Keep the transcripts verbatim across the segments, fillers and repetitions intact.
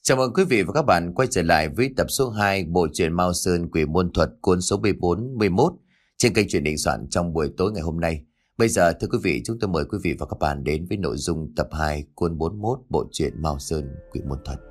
Chào mừng quý vị và các bạn quay trở lại với tập số hai bộ truyện Mao Sơn Quỷ Môn Thuật cuốn số mười bốn mười một trên kênh truyện định soạn trong buổi tối ngày hôm nay. Bây giờ thưa quý vị, chúng tôi mời quý vị và các bạn đến với nội dung tập hai cuốn bốn mươi mốt bộ truyện Mao Sơn Quỷ Môn Thuật.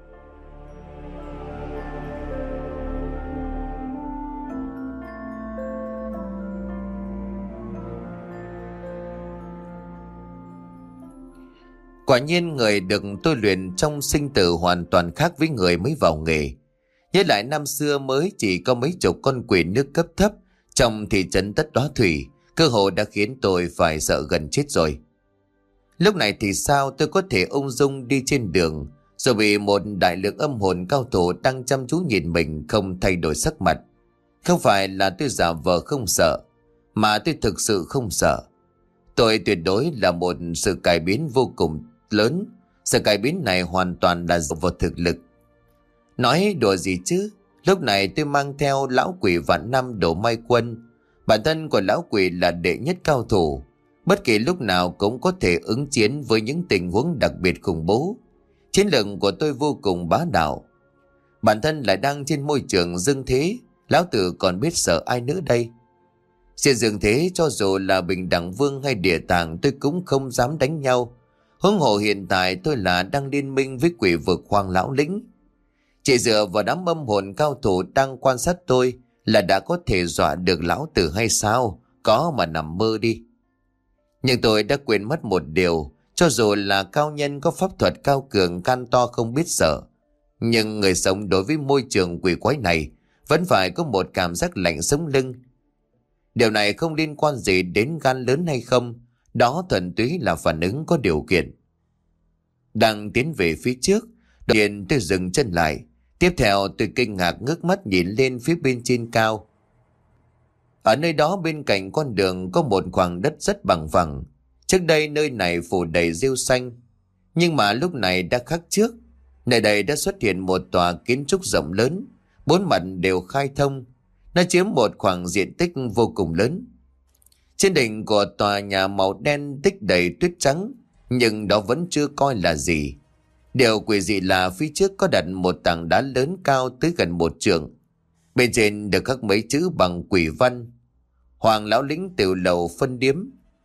Quả nhiên người được tôi luyện trong sinh tử hoàn toàn khác với người mới vào nghề. Nhớ lại năm xưa mới chỉ có mấy chục con quỷ nước cấp thấp trong thị trấn Tất Đóa Thủy, cơ hội đã khiến tôi phải sợ gần chết rồi. Lúc này thì sao tôi có thể ung dung đi trên đường, rồi bị một đại lượng âm hồn cao thủ đang chăm chú nhìn mình không thay đổi sắc mặt. Không phải là tôi giả vờ không sợ, mà tôi thực sự không sợ. Tôi tuyệt đối là một sự cải biến vô cùng lớn. Sự cải biến này hoàn toàn là dựa vào thực lực. Nói đùa gì chứ, lúc này tôi mang theo lão quỷ vạn năm đổ mai quân. Bản thân của lão quỷ là đệ nhất cao thủ, bất kỳ lúc nào cũng có thể ứng chiến với những tình huống đặc biệt khủng bố. Chiến lược của tôi vô cùng bá đạo. Bản thân lại đang trên môi trường dương thế, lão tử còn biết sợ ai nữa đây. Trên dương thế cho dù là Bình Đẳng Vương hay Địa Tạng tôi cũng không dám đánh nhau. Huống hồ hiện tại tôi là đang liên minh với quỷ vực Hoàng Lão Lĩnh. Chỉ dựa vào đám âm hồn cao thủ đang quan sát tôi là đã có thể dọa được lão tử hay sao? Có mà nằm mơ đi. Nhưng tôi đã quên mất một điều, cho dù là cao nhân có pháp thuật cao cường can to không biết sợ, nhưng người sống đối với môi trường quỷ quái này vẫn phải có một cảm giác lạnh sống lưng. Điều này không liên quan gì đến gan lớn hay không, đó thuần túy là phản ứng có điều kiện. Đang tiến về phía trước, đột nhiên tôi dừng chân lại. Tiếp theo tôi kinh ngạc ngước mắt nhìn lên phía bên trên cao. Ở nơi đó bên cạnh con đường có một khoảng đất rất bằng phẳng. Trước đây nơi này phủ đầy rêu xanh, nhưng mà lúc này đã khác trước. Nơi đây đã xuất hiện một tòa kiến trúc rộng lớn, bốn mặt đều khai thông. Nó chiếm một khoảng diện tích vô cùng lớn. Trên đỉnh của tòa nhà màu đen tích đầy tuyết trắng, nhưng đó vẫn chưa coi là gì. Điều quỷ dị là phía trước có đặt một tảng đá lớn cao tới gần một trượng. Bên trên được khắc mấy chữ bằng quỷ văn: Hoàng Lão Lĩnh Tiểu Lầu Phân Điếm.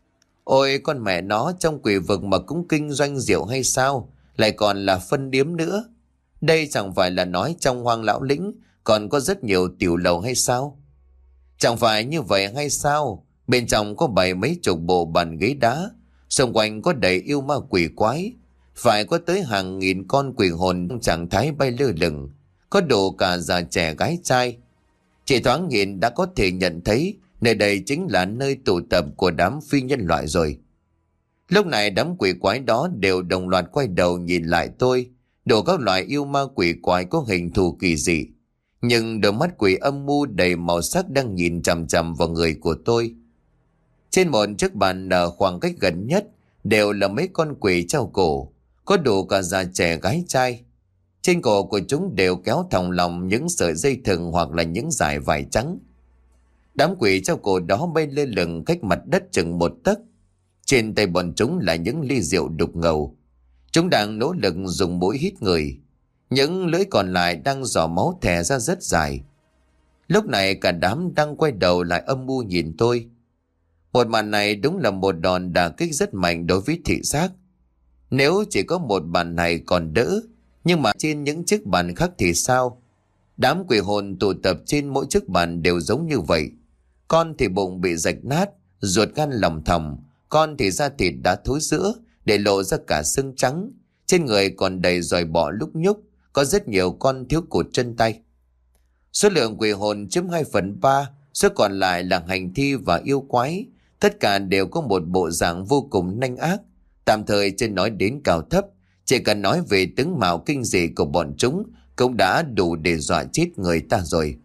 Ôi con mẹ nó, trong quỷ vực mà cũng kinh doanh rượu hay sao, lại còn là phân điếm nữa. Đây chẳng phải là nói trong Hoàng Lão Lĩnh còn có rất nhiều tiểu lầu hay sao? Chẳng phải như vậy hay sao? Bên trong có bày mấy chục bộ bàn ghế đá, xung quanh có đầy yêu ma quỷ quái, phải có tới hàng nghìn con quỷ hồn trong trạng thái bay lơ lửng, có đủ cả già trẻ gái trai. Chỉ thoáng nhìn đã có thể nhận thấy nơi đây chính là nơi tụ tập của đám phi nhân loại rồi. Lúc này đám quỷ quái đó đều đồng loạt quay đầu nhìn lại tôi, đủ các loại yêu ma quỷ quái có hình thù kỳ dị, nhưng đôi mắt quỷ âm mưu đầy màu sắc đang nhìn chằm chằm vào người của tôi. Trên một chiếc bàn ở khoảng cách gần nhất đều là mấy con quỷ treo cổ, có đủ cả già trẻ gái trai. Trên cổ của chúng đều kéo thòng lòng những sợi dây thừng hoặc là những dải vải trắng. Đám quỷ treo cổ đó bay lơ lửng cách mặt đất chừng một tấc. Trên tay bọn chúng là những ly rượu đục ngầu. Chúng đang nỗ lực dùng mũi hít người. Những lưỡi còn lại đang giỏ máu thè ra rất dài. Lúc này cả đám đang quay đầu lại âm mưu nhìn tôi. Một màn này đúng là một đòn đả kích rất mạnh đối với thị giác. Nếu chỉ có một bàn này còn đỡ, nhưng mà trên những chiếc bàn khác thì sao? Đám quỷ hồn tụ tập trên mỗi chiếc bàn đều giống như vậy. Con thì bụng bị rạch nát, ruột gan lòng thòng, con thì da thịt đã thối rữa để lộ ra cả xương trắng. Trên người còn đầy giòi bọ lúc nhúc, có rất nhiều con thiếu cụt chân tay. Số lượng quỷ hồn chiếm hai phần ba, số còn lại là hành thi và yêu quái. Tất cả đều có một bộ dạng vô cùng nanh ác. Tạm thời chưa nói đến cao thấp, chỉ cần nói về tướng mạo kinh dị của bọn chúng cũng đã đủ để dọa chết người ta rồi.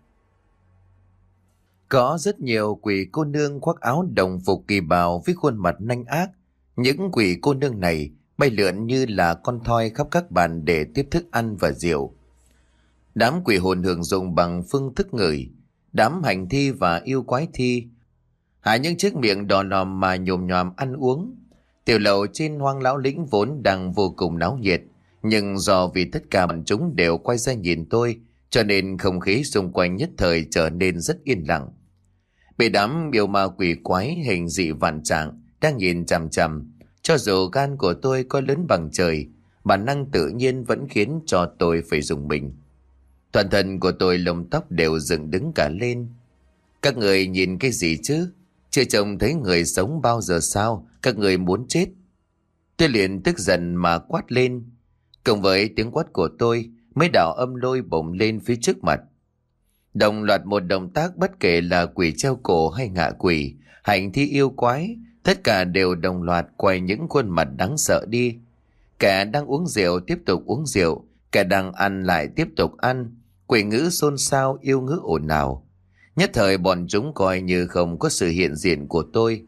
Có rất nhiều quỷ cô nương khoác áo đồng phục kỳ bào với khuôn mặt nanh ác. Những quỷ cô nương này bay lượn như là con thoi khắp các bàn để tiếp thức ăn và rượu. Đám quỷ hồn hưởng dụng bằng phương thức ngửi, đám hành thi và yêu quái thi há những chiếc miệng đỏ lòm mà nhồm nhòm ăn uống. Tiểu lầu trên Hoang Lão Lĩnh vốn đang vô cùng náo nhiệt, Nhưng do vì tất cả bọn chúng đều quay ra nhìn tôi, cho nên không khí xung quanh nhất thời trở nên rất yên lặng. Bị đám yêu ma quỷ quái hình dị vạn trạng đang nhìn chằm chằm, cho dù gan của tôi có lớn bằng trời, bản năng tự nhiên vẫn khiến cho tôi phải rùng mình. Toàn thân của tôi lông tóc đều dựng đứng cả lên. Các người nhìn cái gì chứ? Chưa trông thấy người sống bao giờ sao? Các người muốn chết? Tôi liền tức giận mà quát lên. Cùng với tiếng quát của tôi, mấy đạo âm lôi bổng lên phía trước mặt. Đồng loạt một động tác, bất kể là quỷ treo cổ hay ngạ quỷ, hành thi yêu quái, tất cả đều đồng loạt quay những khuôn mặt đáng sợ đi. Kẻ đang uống rượu tiếp tục uống rượu, kẻ đang ăn lại tiếp tục ăn, quỷ ngữ xôn xao, yêu ngữ ồn ào. Nhất thời bọn chúng coi như không có sự hiện diện của tôi.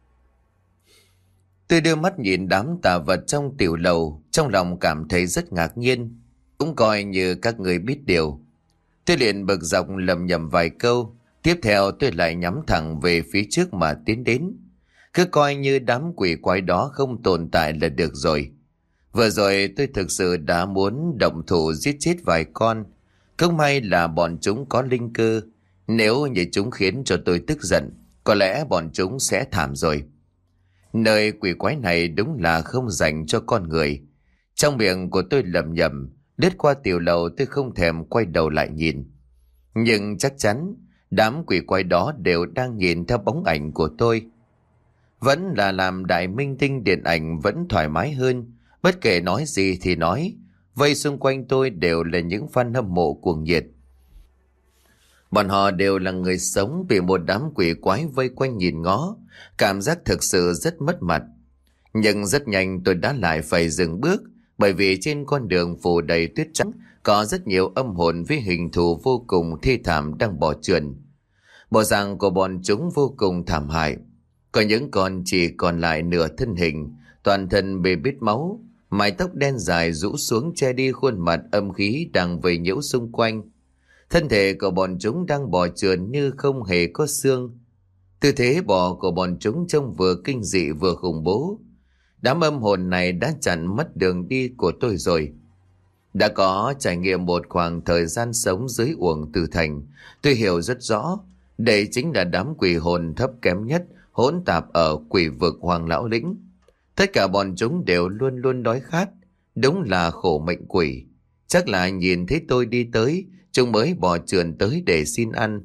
Tôi đưa mắt nhìn đám tà vật trong tiểu lầu, trong lòng cảm thấy rất ngạc nhiên. Cũng coi như các người biết điều. Tôi liền bực dọc lầm nhầm vài câu. Tiếp theo tôi lại nhắm thẳng về phía trước mà tiến đến. Cứ coi như đám quỷ quái đó không tồn tại là được rồi. Vừa rồi tôi thực sự đã muốn động thủ giết chết vài con. Không may là bọn chúng có linh cơ. Nếu như chúng khiến cho tôi tức giận, có lẽ bọn chúng sẽ thảm rồi. Nơi quỷ quái này đúng là không dành cho con người. Trong miệng của tôi lẩm nhẩm, lướt qua tiểu lầu tôi không thèm quay đầu lại nhìn. Nhưng chắc chắn đám quỷ quái đó đều đang nhìn theo bóng ảnh của tôi. Vẫn là làm đại minh tinh điện ảnh vẫn thoải mái hơn. Bất kể nói gì thì nói, vây xung quanh tôi đều là những fan hâm mộ cuồng nhiệt. Bọn họ đều là người sống bị một đám quỷ quái vây quanh nhìn ngó, cảm giác thực sự rất mất mặt. Nhưng rất nhanh tôi đã lại phải dừng bước, bởi vì trên con đường phủ đầy tuyết trắng có rất nhiều âm hồn với hình thù vô cùng thê thảm đang bỏ trườn. Bộ dạng của bọn chúng vô cùng thảm hại. Có những con chỉ còn lại nửa thân hình, toàn thân bê bết máu, mái tóc đen dài rũ xuống che đi khuôn mặt âm khí đang vây nhiễu xung quanh. Thân thể của bọn chúng đang bò trườn như không hề có xương. Tư thế bò của bọn chúng trông vừa kinh dị vừa khủng bố. Đám âm hồn này đã chặn mất đường đi của tôi rồi. Đã có trải nghiệm một khoảng thời gian sống dưới uổng từ thành, tôi hiểu rất rõ, đây chính là đám quỷ hồn thấp kém nhất hỗn tạp ở quỷ vực Hoàng Lão Lĩnh. Tất cả bọn chúng đều luôn luôn đói khát, đúng là khổ mệnh quỷ. Chắc là nhìn thấy tôi đi tới, chúng mới bò trườn tới để xin ăn.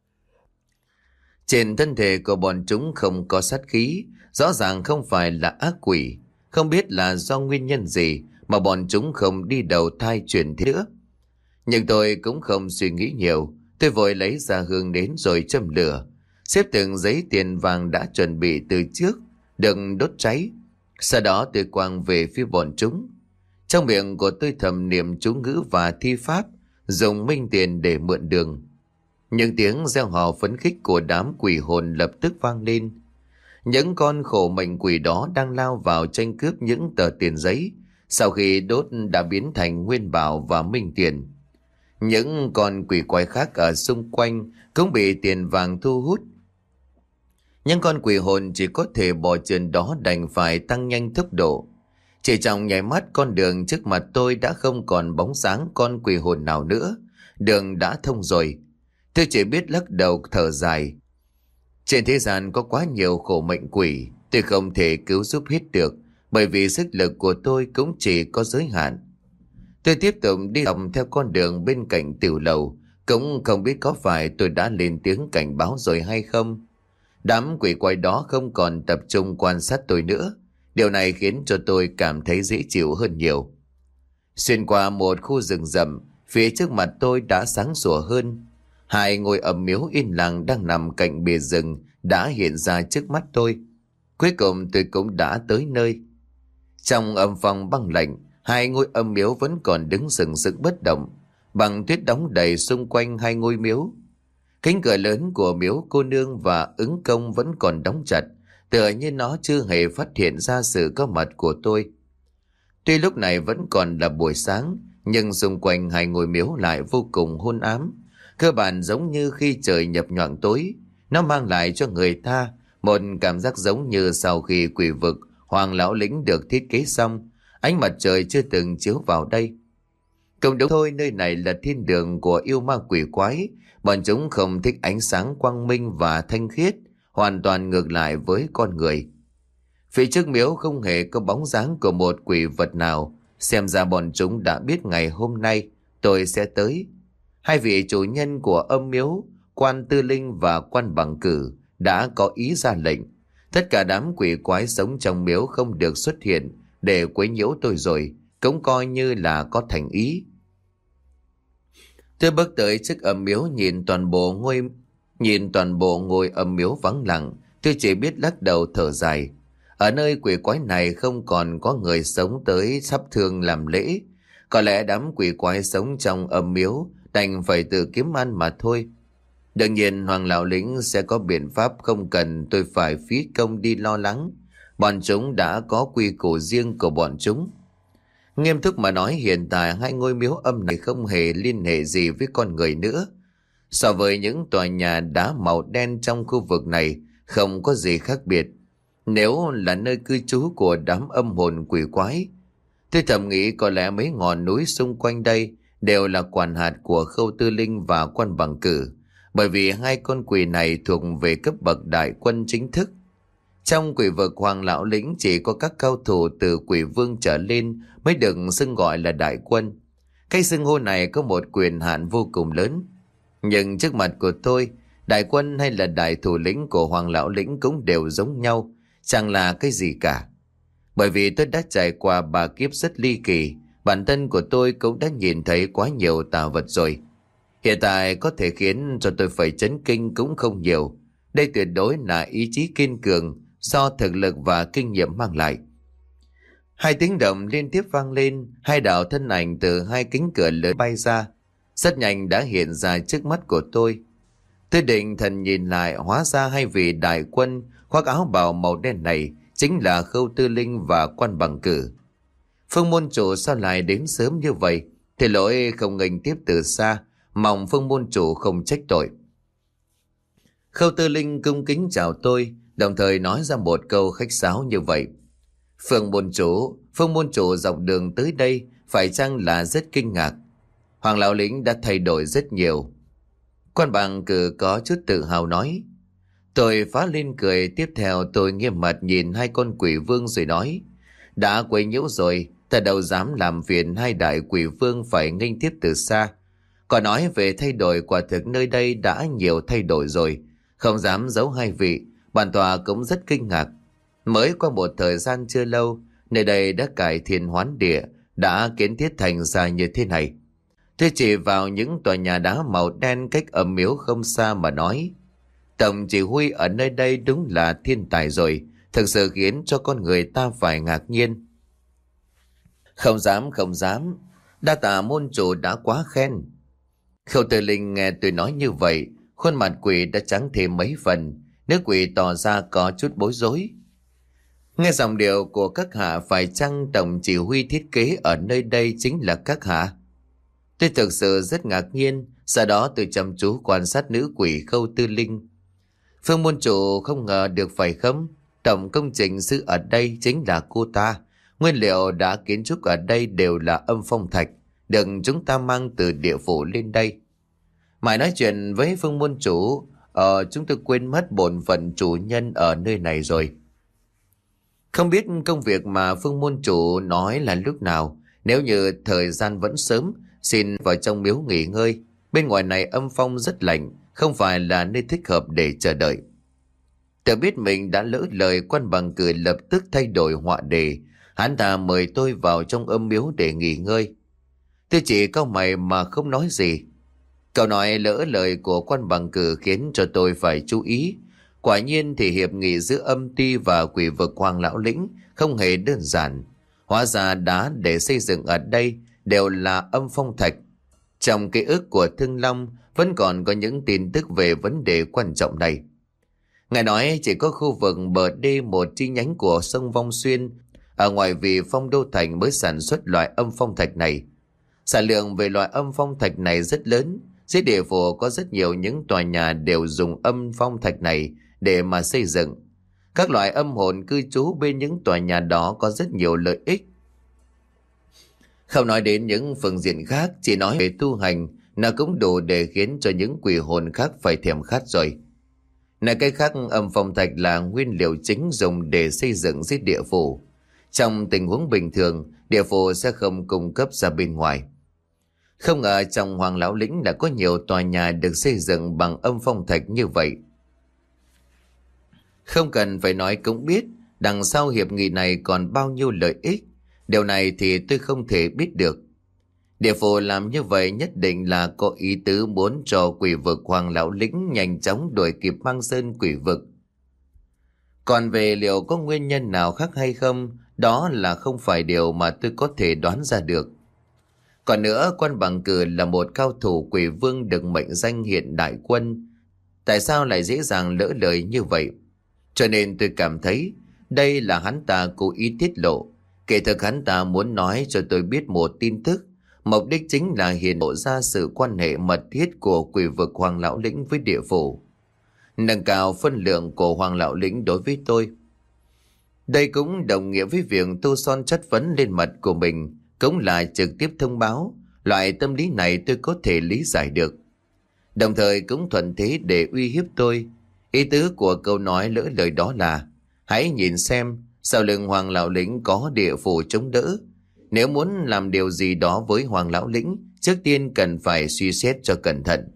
Trên thân thể của bọn chúng không có sát khí, rõ ràng không phải là ác quỷ. Không biết là do nguyên nhân gì mà bọn chúng không đi đầu thai chuyển thế nữa. Nhưng tôi cũng không suy nghĩ nhiều. Tôi vội lấy ra hương nến rồi châm lửa, xếp từng giấy tiền vàng đã chuẩn bị từ trước, đừng đốt cháy. Sau đó tôi quăng về phía bọn chúng. Trong miệng của tôi thầm niệm chú ngữ và thi pháp, dùng minh tiền để mượn đường. Những tiếng reo hò phấn khích của đám quỷ hồn lập tức vang lên. Những con khổ mệnh quỷ đó đang lao vào tranh cướp những tờ tiền giấy, sau khi đốt đã biến thành nguyên bảo và minh tiền. Những con quỷ quái khác ở xung quanh cũng bị tiền vàng thu hút. Những con quỷ hồn chỉ có thể bò trườn đó đành phải tăng nhanh tốc độ. Chỉ trong nháy mắt, con đường trước mặt tôi đã không còn bóng sáng con quỷ hồn nào nữa. Đường đã thông rồi. Tôi chỉ biết lắc đầu thở dài. Trên thế gian có quá nhiều khổ mệnh quỷ, tôi không thể cứu giúp hết được, bởi vì sức lực của tôi cũng chỉ có giới hạn. Tôi tiếp tục đi dọc theo con đường bên cạnh tiểu lầu, cũng không biết có phải tôi đã lên tiếng cảnh báo rồi hay không. Đám quỷ quái đó không còn tập trung quan sát tôi nữa. Điều này khiến cho tôi cảm thấy dễ chịu hơn nhiều. Xuyên qua một khu rừng rậm, phía trước mặt tôi đã sáng sủa hơn. Hai ngôi âm miếu yên lặng đang nằm cạnh bìa rừng đã hiện ra trước mắt tôi. Cuối cùng tôi cũng đã tới nơi. Trong âm phong băng lạnh, hai ngôi âm miếu vẫn còn đứng sừng sững bất động, bằng tuyết đóng đầy xung quanh hai ngôi miếu. Cánh cửa lớn của miếu cô nương và ứng công vẫn còn đóng chặt, tựa như nó chưa hề phát hiện ra sự có mặt của tôi. Tuy lúc này vẫn còn là buổi sáng, nhưng xung quanh hai ngôi miếu lại vô cùng hôn ám. Cơ bản giống như khi trời nhập nhoạng tối, nó mang lại cho người ta một cảm giác giống như sau khi quỷ vực Hoàng Lão Lĩnh được thiết kế xong, Ánh mặt trời chưa từng chiếu vào đây. Cũng đúng thôi, nơi này là thiên đường của yêu ma quỷ quái. Bọn chúng không thích ánh sáng quang minh và thanh khiết, hoàn toàn ngược lại với con người. Phía trước miếu không hề có bóng dáng của một quỷ vật nào. Xem ra bọn chúng đã biết ngày hôm nay tôi sẽ tới. Hai vị chủ nhân của âm miếu, quan Tư Linh và quan Bằng Cử, đã có ý ra lệnh. Tất cả đám quỷ quái sống trong miếu không được xuất hiện để quấy nhiễu tôi rồi, cũng coi như là có thành ý. Tôi bước tới trước âm miếu, nhìn toàn bộ ngôi nhìn toàn bộ ngôi âm miếu vắng lặng, tôi chỉ biết lắc đầu thở dài. Ở nơi quỷ quái này không còn có người sống tới thắp hương làm lễ. Có lẽ đám quỷ quái sống trong âm miếu đành phải tự kiếm ăn mà thôi. Đương nhiên Hoàng Lão Lĩnh sẽ có biện pháp, không cần tôi phải phí công đi lo lắng. Bọn chúng đã có quy củ riêng của bọn chúng. Nghiêm túc mà nói, hiện tại hai ngôi miếu âm này không hề liên hệ gì với con người nữa. So với những tòa nhà đá màu đen trong khu vực này, không có gì khác biệt. Nếu là nơi cư trú của đám âm hồn quỷ quái, tôi thầm nghĩ có lẽ mấy ngọn núi xung quanh đây đều là quản hạt của Khâu Tư Linh và quan Bằng Cử, bởi vì hai con quỷ này thuộc về cấp bậc đại quân chính thức. Trong quỷ vực Hoàng Lão Lĩnh chỉ có các cao thủ từ quỷ vương trở lên mới được xưng gọi là đại quân. Cái xưng hô này có một quyền hạn vô cùng lớn. Nhưng trước mặt của tôi, đại quân hay là đại thủ lĩnh của Hoàng Lão Lĩnh cũng đều giống nhau, chẳng là cái gì cả. Bởi vì tôi đã trải qua ba kiếp rất ly kỳ, bản thân của tôi cũng đã nhìn thấy quá nhiều tà vật rồi. Hiện tại có thể khiến cho tôi phải chấn kinh cũng không nhiều. Đây tuyệt đối là ý chí kiên cường do thực lực và kinh nghiệm mang lại. Hai tiếng động liên tiếp vang lên, hai đạo thân ảnh từ hai cánh cửa lớn bay ra, rất nhanh đã hiện ra trước mắt của tôi. Tôi định thần nhìn lại, hóa ra hai vị đại quân khoác áo bào màu đen này chính là Khâu Tư Linh và quan Bằng Cử. Phương môn chủ sao lại đến sớm như vậy? Thì lỗi không nghênh tiếp từ xa, mong phương môn chủ không trách tội. Khâu Tư Linh cung kính chào tôi, đồng thời nói ra một câu khách sáo như vậy. Phương môn chủ, phương môn chủ dọc đường tới đây phải chăng là rất kinh ngạc? Hoàng Lão Lĩnh đã thay đổi rất nhiều. Quan Bằng Cử có chút tự hào nói. Tôi phá lên cười, tiếp theo tôi nghiêm mặt nhìn hai con quỷ vương rồi nói. Đã quấy nhiễu rồi, ta đâu dám làm phiền hai đại quỷ vương phải nghênh tiếp từ xa. Còn nói về thay đổi, quả thực nơi đây đã nhiều thay đổi rồi. Không dám giấu hai vị, bản tòa cũng rất kinh ngạc. Mới qua một thời gian chưa lâu, nơi đây đã cải thiên hoán địa, đã kiến thiết thành ra như thế này. Tôi chỉ vào những tòa nhà đá màu đen cách âm miếu không xa mà nói. Tổng chỉ huy ở nơi đây đúng là thiên tài rồi, thực sự khiến cho con người ta phải ngạc nhiên. Không dám, không dám, đa tạ môn chủ đã quá khen. Khâu Tư Linh nghe tôi nói như vậy, khuôn mặt quỷ đã trắng thêm mấy phần, nước quỷ tỏ ra có chút bối rối. Nghe giọng điệu của các hạ, phải chăng tổng chỉ huy thiết kế ở nơi đây chính là các hạ? Tôi thực sự rất ngạc nhiên, sau đó tôi chăm chú quan sát nữ quỷ Khâu Tư Linh. Phương môn chủ không ngờ được phải không? Tổng công trình sư ở đây chính là cô ta. Nguyên liệu đã kiến trúc ở đây đều là âm phong thạch, được chúng ta mang từ địa phủ lên đây. Mãi nói chuyện với Phương môn chủ, ờ, chúng tôi quên mất bổn phận chủ nhân ở nơi này rồi. Không biết công việc mà Phương môn chủ nói là lúc nào. Nếu như thời gian vẫn sớm, xin vào trong miếu nghỉ ngơi. Bên ngoài này âm phong rất lạnh, không phải là nơi thích hợp để chờ đợi. Tự biết mình đã lỡ lời, quan Bằng Cử lập tức thay đổi họa đề. Hắn ta mời tôi vào trong âm miếu để nghỉ ngơi. Tôi chỉ cau mày mà không nói gì. Cậu nói lỡ lời của quan Bằng Cử khiến cho tôi phải chú ý. Quả nhiên thì hiệp nghị giữa âm ty và quỷ vực Hoàng Lão Lĩnh không hề đơn giản. Hóa ra đá để xây dựng ở đây đều là âm phong thạch. Trong ký ức của Thương Long vẫn còn có những tin tức về vấn đề quan trọng này. Ngài nói chỉ có khu vực bờ đê một chi nhánh của sông Vong Xuyên ở ngoài vì Phong Đô Thành mới sản xuất loại âm phong thạch này. Sản lượng về loại âm phong thạch này rất lớn. Dưới địa phủ có rất nhiều những tòa nhà đều dùng âm phong thạch này để mà xây dựng. Các loại âm hồn cư trú bên những tòa nhà đó có rất nhiều lợi ích. Không nói đến những phương diện khác, chỉ nói về tu hành, nó cũng đủ để khiến cho những quỷ hồn khác phải thèm khát rồi. Nói cái khác, âm phong thạch là nguyên liệu chính dùng để xây dựng giết địa phủ. Trong tình huống bình thường, địa phủ sẽ không cung cấp ra bên ngoài. Không ngờ trong Hoàng Lão Lĩnh đã có nhiều tòa nhà được xây dựng bằng âm phong thạch như vậy. Không cần phải nói cũng biết, đằng sau hiệp nghị này còn bao nhiêu lợi ích. Điều này thì tôi không thể biết được. Địa phủ làm như vậy nhất định là có ý tứ muốn cho quỷ vực Hoàng Lão Lĩnh nhanh chóng đuổi kịp Mang Sơn quỷ vực. Còn về liệu có nguyên nhân nào khác hay không, đó là không phải điều mà tôi có thể đoán ra được. Còn nữa, Quan Bằng Cử là một cao thủ quỷ vương được mệnh danh hiện đại quân. Tại sao lại dễ dàng lỡ lời như vậy? Cho nên tôi cảm thấy đây là hắn ta cố ý tiết lộ. Kể thực hắn ta muốn nói cho tôi biết một tin tức. Mục đích chính là hiện lộ ra sự quan hệ mật thiết của quỷ vực Hoàng Lão Lĩnh với địa phủ, nâng cao phân lượng của Hoàng Lão Lĩnh đối với tôi. Đây cũng đồng nghĩa với việc Tô Son chất vấn lên mặt của mình, cũng là trực tiếp thông báo. Loại tâm lý này tôi có thể lý giải được, đồng thời cũng thuận thế để uy hiếp tôi. Ý tứ của câu nói lỡ lời đó là: hãy nhìn xem, sau lưng Hoàng Lão Lĩnh có địa phủ chống đỡ. Nếu muốn làm điều gì đó với Hoàng Lão Lĩnh, trước tiên cần phải suy xét cho cẩn thận.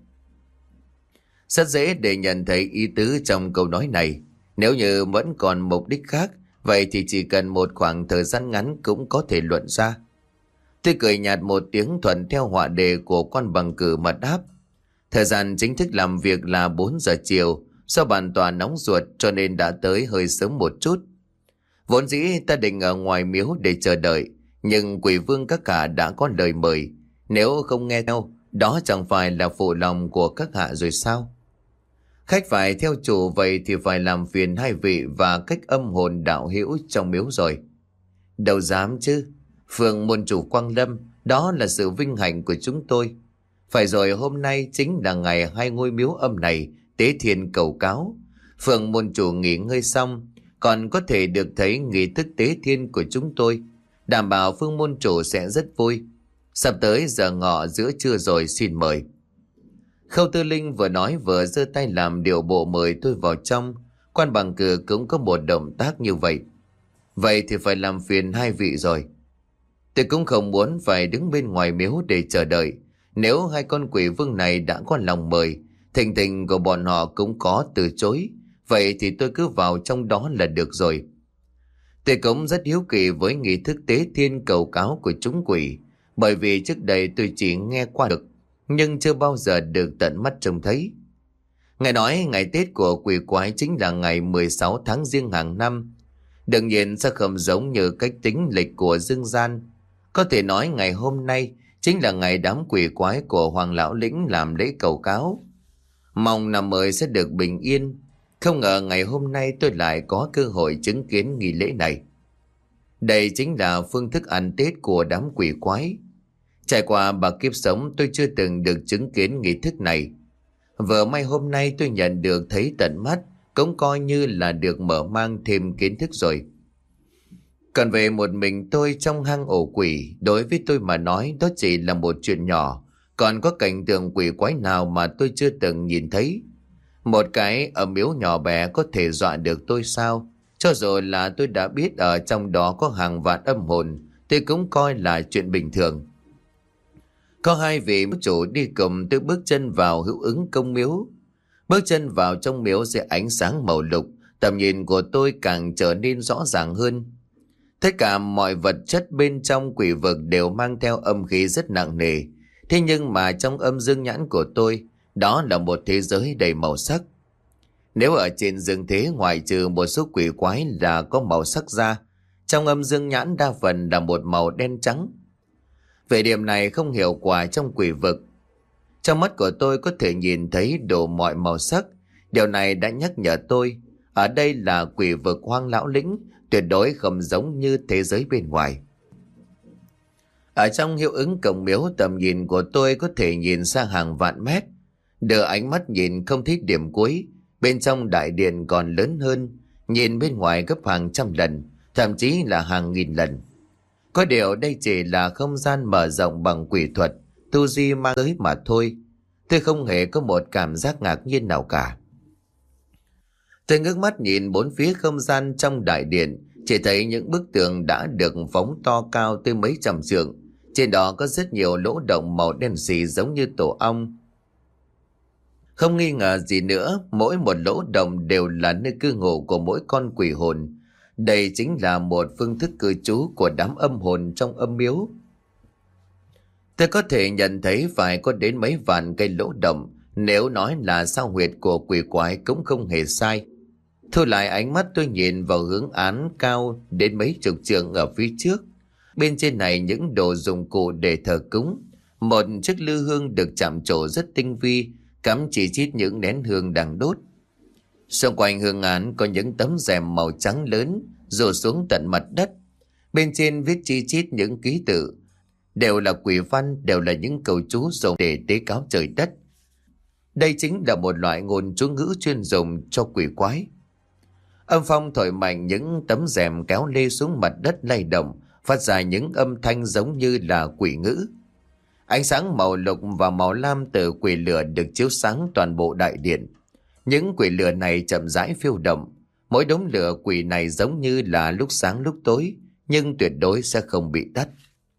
Rất dễ để nhận thấy ý tứ trong câu nói này. Nếu như vẫn còn mục đích khác, vậy thì chỉ cần một khoảng thời gian ngắn cũng có thể luận ra. Tôi cười nhạt một tiếng thuận theo họa đề của Quan Bằng Cử mà đáp. Thời gian chính thức làm việc là bốn giờ chiều. Do bản tòa nóng ruột cho nên đã tới hơi sớm một chút. Vốn dĩ ta định ở ngoài miếu để chờ đợi, nhưng quỷ vương các hạ đã có lời mời. Nếu không nghe theo, đó chẳng phải là phụ lòng của các hạ rồi sao? Khách phải theo chủ, vậy thì phải làm phiền hai vị và cách âm hồn đạo hữu trong miếu rồi. Đâu dám chứ, phường môn chủ Quang Lâm, đó là sự vinh hạnh của chúng tôi. Phải rồi, hôm nay chính là ngày hai ngôi miếu âm này tế thiên cầu cáo. Phường môn chủ nghỉ ngơi xong, còn có thể được thấy nghi thức tế thiên của chúng tôi. Đảm bảo phương môn chủ sẽ rất vui. Sắp tới giờ ngọ giữa trưa rồi, xin mời. Khâu Tư Linh vừa nói vừa giơ tay làm điều bộ mời tôi vào trong. Quan Bằng Cử cũng có một động tác như vậy. Vậy thì phải làm phiền hai vị rồi. Tôi cũng không muốn phải đứng bên ngoài miếu để chờ đợi. Nếu hai con quỷ vương này đã có lòng mời, thình thình của bọn họ cũng có từ chối, vậy thì tôi cứ vào trong đó là được rồi. Tôi cũng rất hiếu kỳ với nghi thức tế thiên cầu cáo của chúng quỷ, bởi vì trước đây tôi chỉ nghe qua được, nhưng chưa bao giờ được tận mắt trông thấy. Ngài nói ngày Tết của quỷ quái chính là ngày mười sáu tháng Giêng hàng năm. Đương nhiên sẽ không giống như cách tính lịch của dương gian. Có thể nói ngày hôm nay chính là ngày đám quỷ quái của Hoàng Lão Lĩnh làm lễ cầu cáo. Mong năm mới sẽ được bình yên. Không ngờ ngày hôm nay tôi lại có cơ hội chứng kiến nghi lễ này. Đây chính là phương thức ăn Tết của đám quỷ quái. Trải qua ba kiếp sống, tôi chưa từng được chứng kiến nghi thức này. Vừa may hôm nay tôi nhận được thấy tận mắt, cũng coi như là được mở mang thêm kiến thức rồi. Còn về một mình tôi trong hang ổ quỷ, đối với tôi mà nói đó chỉ là một chuyện nhỏ. Còn có cảnh tượng quỷ quái nào mà tôi chưa từng nhìn thấy? Một cái ở miếu nhỏ bé có thể dọa được tôi sao? Cho dù là tôi đã biết ở trong đó có hàng vạn âm hồn, tôi cũng coi là chuyện bình thường. Có hai vị miếu chủ đi cùng tôi bước chân vào hữu ứng công miếu. Bước chân vào trong miếu sẽ ánh sáng màu lục, tầm nhìn của tôi càng trở nên rõ ràng hơn. Tất cả mọi vật chất bên trong quỷ vực đều mang theo âm khí rất nặng nề. Thế nhưng mà trong âm dương nhãn của tôi, đó là một thế giới đầy màu sắc. Nếu ở trên dương thế ngoại trừ một số quỷ quái là có màu sắc ra, trong âm dương nhãn đa phần là một màu đen trắng. Về điểm này không hiệu quả trong quỷ vực. Trong mắt của tôi có thể nhìn thấy đủ mọi màu sắc. Điều này đã nhắc nhở tôi, ở đây là quỷ vực Hoang Lão Lĩnh, tuyệt đối không giống như thế giới bên ngoài. Ở trong hiệu ứng cổng miếu, tầm nhìn của tôi có thể nhìn sang hàng vạn mét. Đưa ánh mắt nhìn không thấy điểm cuối. Bên trong đại điện còn lớn hơn, nhìn bên ngoài gấp hàng trăm lần, thậm chí là hàng nghìn lần. Có điều đây chỉ là không gian mở rộng bằng quỷ thuật, tu di mang tới mà thôi. Tôi không hề có một cảm giác ngạc nhiên nào cả. Tôi ngước mắt nhìn bốn phía không gian trong đại điện, chỉ thấy những bức tường đã được phóng to cao tới mấy trăm trượng. Trên đó có rất nhiều lỗ động màu đen xì giống như tổ ong. Không nghi ngờ gì nữa, mỗi một lỗ động đều là nơi cư ngụ của mỗi con quỷ hồn. Đây chính là một phương thức cư trú của đám âm hồn trong âm miếu. Tôi có thể nhận thấy phải có đến mấy vạn cây lỗ động, nếu nói là sao huyệt của quỷ quái cũng không hề sai. Thu lại ánh mắt, tôi nhìn vào hướng án cao đến mấy chục trượng ở phía trước. Bên trên này những đồ dụng cụ để thờ cúng. Một chiếc lư hương được chạm trổ rất tinh vi, cắm chỉ chít những nén hương đang đốt. Xung quanh hương án có những tấm rèm màu trắng lớn rủ xuống tận mặt đất. Bên trên viết chi chít những ký tự. Đều là quỷ văn, đều là những câu chú dùng để tế cáo trời đất. Đây chính là một loại ngôn chú ngữ chuyên dùng cho quỷ quái. Âm phong thổi mạnh, những tấm rèm kéo lê xuống mặt đất lay động, phát ra những âm thanh giống như là quỷ ngữ. Ánh sáng màu lục và màu lam từ quỷ lửa được chiếu sáng toàn bộ đại điện. Những quỷ lửa này chậm rãi phiêu động. Mỗi đống lửa quỷ này giống như là lúc sáng lúc tối, nhưng tuyệt đối sẽ không bị tắt.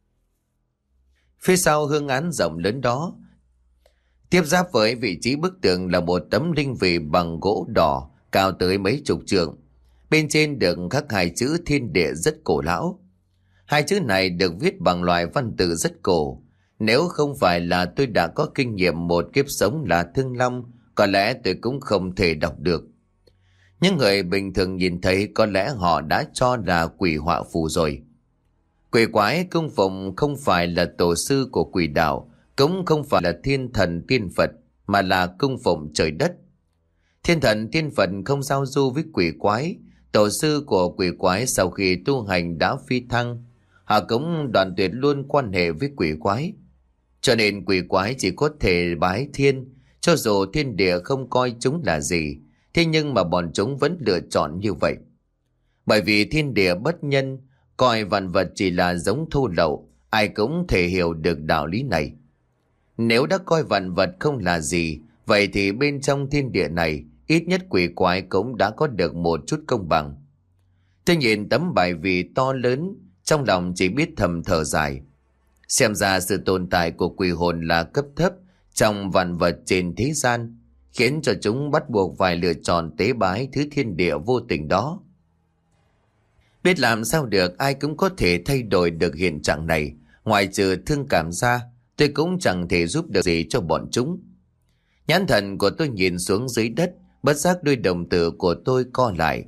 Phía sau hương án rộng lớn đó, tiếp giáp với vị trí bức tường là một tấm linh vị bằng gỗ đỏ cao tới mấy chục trượng. Bên trên được khắc hai chữ thiên địa rất cổ lão. Hai chữ này được viết bằng loại văn tự rất cổ. Nếu không phải là tôi đã có kinh nghiệm một kiếp sống là thương long, có lẽ tôi cũng không thể đọc được. Những người bình thường nhìn thấy có lẽ họ đã cho là quỷ họa phù rồi. Quỷ quái cung phụng không phải là tổ sư của quỷ đạo, cũng không phải là thiên thần tiên Phật, mà là cung phụng trời đất. Thiên thần tiên Phật không giao du với quỷ quái. Tổ sư của quỷ quái sau khi tu hành đã phi thăng, họ cũng đoạn tuyệt luôn quan hệ với quỷ quái. Cho nên quỷ quái chỉ có thể bái thiên, cho dù thiên địa không coi chúng là gì, thế nhưng mà bọn chúng vẫn lựa chọn như vậy. Bởi vì thiên địa bất nhân, coi vạn vật chỉ là giống thô lậu, ai cũng thể hiểu được đạo lý này. Nếu đã coi vạn vật không là gì, vậy thì bên trong thiên địa này, ít nhất quỷ quái cũng đã có được một chút công bằng. Tôi nhìn tấm bài vị to lớn, trong lòng chỉ biết thầm thở dài. Xem ra sự tồn tại của quỷ hồn là cấp thấp trong vạn vật trên thế gian, khiến cho chúng bắt buộc phải lựa chọn tế bái thứ thiên địa vô tình đó. Biết làm sao được, ai cũng có thể thay đổi được hiện trạng này. Ngoài trừ thương cảm ra, tôi cũng chẳng thể giúp được gì cho bọn chúng. Nhãn thần của tôi nhìn xuống dưới đất, bất giác đôi đồng tử của tôi co lại.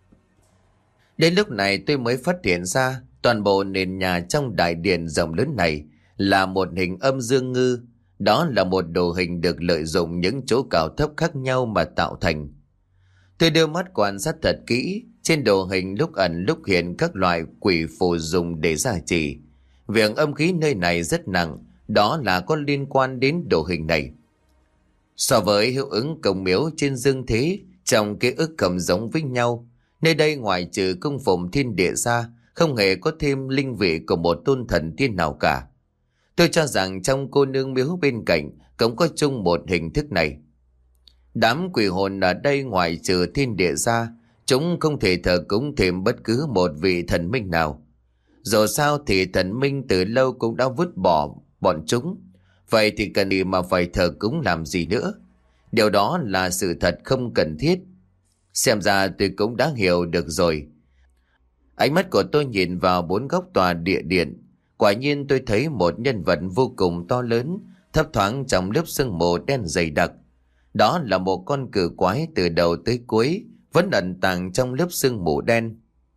Đến lúc này tôi mới phát hiện ra toàn bộ nền nhà trong đại điện rộng lớn này là một hình âm dương ngư. Đó là một đồ hình được lợi dụng những chỗ cao thấp khác nhau mà tạo thành. Tôi đưa mắt quan sát thật kỹ. Trên đồ hình lúc ẩn lúc hiện các loại quỷ phù dùng để gia trì. Việc âm khí nơi này rất nặng, đó là có liên quan đến đồ hình này. So với hiệu ứng công miếu trên dương thế, trong ký ức không giống với nhau. Nơi đây ngoài trừ cung phụng thiên địa ra, không hề có thêm linh vị của một tôn thần tiên nào cả. Tôi cho rằng trong cô nương miếu bên cạnh cũng có chung một hình thức này. Đám quỷ hồn ở đây ngoài trừ thiên địa ra, chúng không thể thờ cúng thêm bất cứ một vị thần minh nào. Dù sao thì thần minh từ lâu cũng đã vứt bỏ bọn chúng. Vậy thì cần gì mà phải thờ cúng làm gì nữa? Điều đó là sự thật không cần thiết. Xem ra tôi cũng đã hiểu được rồi. Ánh mắt của tôi nhìn vào bốn góc tòa địa điện. Quả nhiên tôi thấy một nhân vật vô cùng to lớn, thấp thoáng trong lớp sương mù đen dày đặc. Đó là một con cử quái từ đầu tới cuối, vẫn ẩn tàng trong lớp sương mù đen.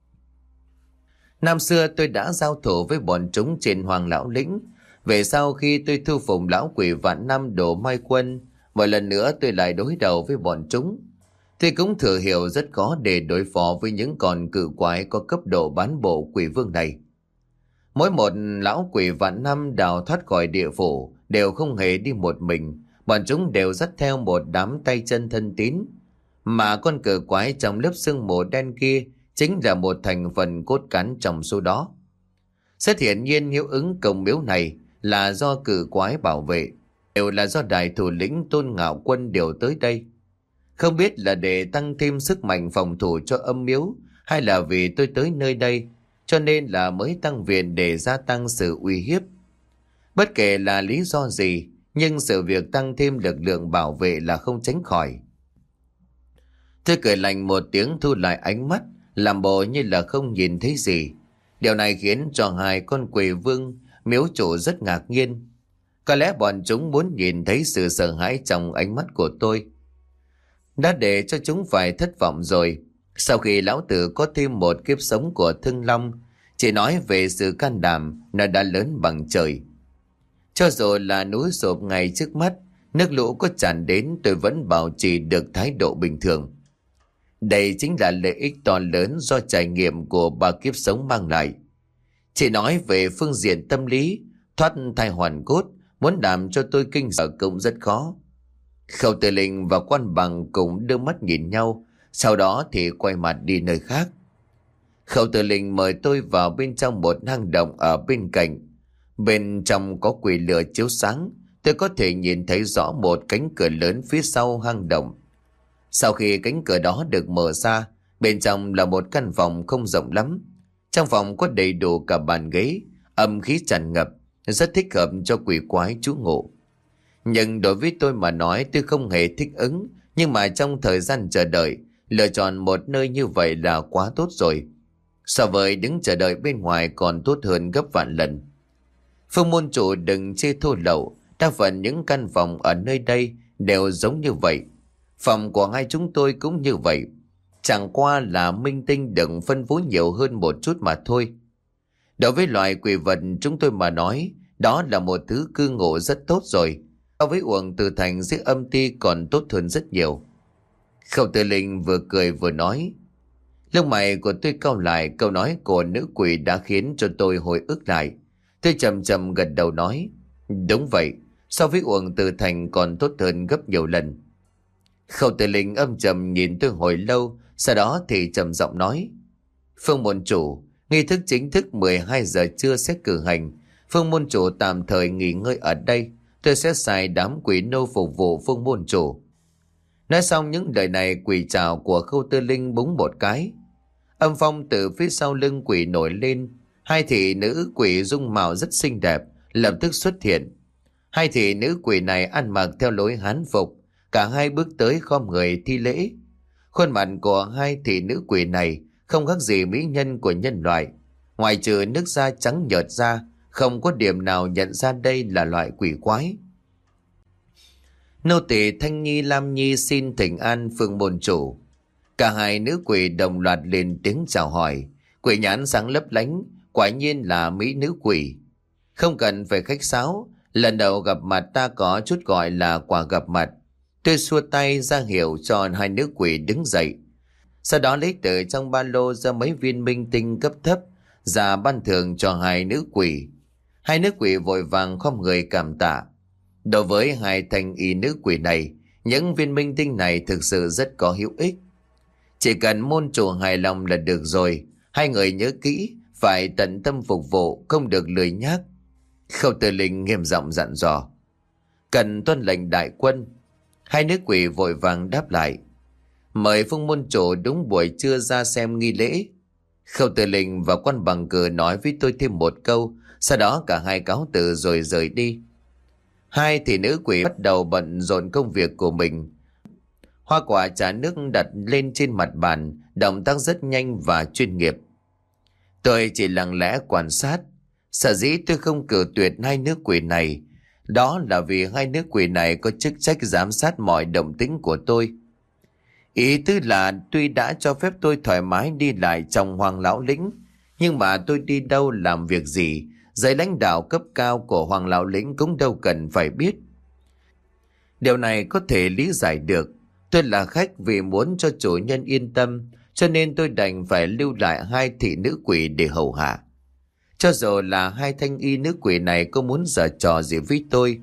Năm xưa tôi đã giao thủ với bọn chúng trên Hoàng Lão Lĩnh. Về sau khi tôi thu phục lão quỷ vạn năm đổ mai quân, một lần nữa tôi lại đối đầu với bọn chúng. Tôi cũng thừa hiểu rất khó để đối phó với những con cự quái có cấp độ bán bộ quỷ vương này. Mỗi một lão quỷ vạn năm đào thoát khỏi địa phủ đều không hề đi một mình, bọn chúng đều dắt theo một đám tay chân thân tín. Mà con cự quái trong lớp sương mù đen kia chính là một thành phần cốt cán trong số đó. Rất hiển nhiên hiệu ứng công miếu này là do cử quái bảo vệ, đều là do đại thủ lĩnh Tôn Ngạo Quân điều tới đây. Không biết là để tăng thêm sức mạnh phòng thủ cho âm miếu, hay là vì tôi tới nơi đây cho nên là mới tăng viện để gia tăng sự uy hiếp. Bất kể là lý do gì, nhưng sự việc tăng thêm lực lượng bảo vệ là không tránh khỏi. Tôi cười lạnh một tiếng, thu lại ánh mắt, làm bộ như là không nhìn thấy gì. Điều này khiến cho hai con quỷ vương miếu chủ rất ngạc nhiên. Có lẽ bọn chúng muốn nhìn thấy sự sợ hãi trong ánh mắt của tôi. Đã để cho chúng phải thất vọng rồi. Sau khi lão tử có thêm một kiếp sống của Thương Long, chỉ nói về sự can đảm, nó đã lớn bằng trời. Cho dù là núi sụp ngay trước mắt, nước lũ có tràn đến, tôi vẫn bảo trì được thái độ bình thường. Đây chính là lợi ích to lớn do trải nghiệm của ba kiếp sống mang lại. Chỉ nói về phương diện tâm lý, thoát thai hoàn cốt, muốn làm cho tôi kinh sợ cũng rất khó. Khâu Tử Linh và Quan Bằng cũng đưa mắt nhìn nhau, sau đó thì quay mặt đi nơi khác. Khâu Tử Linh mời tôi vào bên trong một hang động ở bên cạnh. Bên trong có quỷ lửa chiếu sáng, tôi có thể nhìn thấy rõ một cánh cửa lớn phía sau hang động. Sau khi cánh cửa đó được mở ra, bên trong là một căn phòng không rộng lắm. Trong phòng có đầy đủ cả bàn ghế, âm khí tràn ngập, rất thích hợp cho quỷ quái trú ngụ. Nhưng đối với tôi mà nói, tôi không hề thích ứng, nhưng mà trong thời gian chờ đợi, lựa chọn một nơi như vậy là quá tốt rồi. So với đứng chờ đợi bên ngoài còn tốt hơn gấp vạn lần. Phương môn chủ đừng chê thô lậu, đa phần những căn phòng ở nơi đây đều giống như vậy. Phòng của hai chúng tôi cũng như vậy. Chẳng qua là minh tinh đừng phân phối nhiều hơn một chút mà thôi. Đối với loài quỷ vật chúng tôi mà nói, đó là một thứ cư ngụ rất tốt rồi. So với Uổng Tử Thành dưới âm ti còn tốt hơn rất nhiều. Khâu Tử Linh vừa cười vừa nói. Lông mày của tôi cau lại, câu nói của nữ quỷ đã khiến cho tôi hồi ức lại. Tôi chậm chậm gật đầu nói. Đúng vậy, so với Uổng Tử Thành còn tốt hơn gấp nhiều lần. Khâu Tử Linh âm trầm nhìn tôi hồi lâu, sau đó thì trầm giọng nói. Phương môn chủ, nghi thức chính thức mười hai giờ trưa sẽ cử hành. Phương môn chủ tạm thời nghỉ ngơi ở đây. Tôi sẽ xài đám quỷ nô phục vụ phương môn chủ. Nói xong những lời này, quỷ trảo của Khâu Tử Linh búng một cái. Âm phong từ phía sau lưng quỷ nổi lên. Hai thị nữ quỷ dung mạo rất xinh đẹp lập tức xuất hiện. Hai thị nữ quỷ này ăn mặc theo lối Hán phục. Cả hai bước tới khom người thi lễ. Khuôn mặt của hai thị nữ quỷ này không khác gì mỹ nhân của nhân loại. Ngoài trừ nước da trắng nhợt ra, không có điểm nào nhận ra đây là loại quỷ quái. Nô tỳ Thanh Nhi Lam Nhi xin thỉnh an phương môn chủ. Cả hai nữ quỷ đồng loạt lên tiếng chào hỏi. Quỷ nhãn sáng lấp lánh, quả nhiên là mỹ nữ quỷ. Không cần phải khách sáo, lần đầu gặp mặt ta có chút gọi là quà gặp mặt. Tôi xua tay ra hiệu cho hai nữ quỷ đứng dậy. Sau đó lấy từ trong ba lô ra mấy viên minh tinh cấp thấp, ra ban thưởng cho hai nữ quỷ. Hai nữ quỷ vội vàng khom người cảm tạ. Đối với hai thanh y nữ quỷ này, những viên minh tinh này thực sự rất có hữu ích. Chỉ cần môn chủ hài lòng là được rồi. Hai người nhớ kỹ, phải tận tâm phục vụ, không được lười nhác. Khâu Tử Linh nghiêm giọng dặn dò. Cần tuân lệnh đại quân. Hai nữ quỷ vội vàng đáp lại. Mời phương môn chủ đúng buổi trưa ra xem nghi lễ. Khâu Tử Linh và Quan Bằng Cử nói với tôi thêm một câu, sau đó cả hai cáo từ rồi rời đi. Hai thị nữ quỷ bắt đầu bận rộn công việc của mình. Hoa quả trà nước đặt lên trên mặt bàn, động tác rất nhanh và chuyên nghiệp. Tôi chỉ lặng lẽ quan sát. Sở dĩ tôi không cử tuyệt hai nữ quỷ này, đó là vì hai nữ quỷ này có chức trách giám sát mọi động tĩnh của tôi. Ý tứ là tuy đã cho phép tôi thoải mái đi lại trong Hoàng Lão Lĩnh, nhưng mà tôi đi đâu làm việc gì, giới lãnh đạo cấp cao của Hoàng Lão Lĩnh cũng đâu cần phải biết. Điều này có thể lý giải được. Tôi là khách vì muốn cho chủ nhân yên tâm, cho nên tôi đành phải lưu lại hai thị nữ quỷ để hầu hạ. Cho dù là hai thanh y nữ quỷ này có muốn giở trò gì với tôi,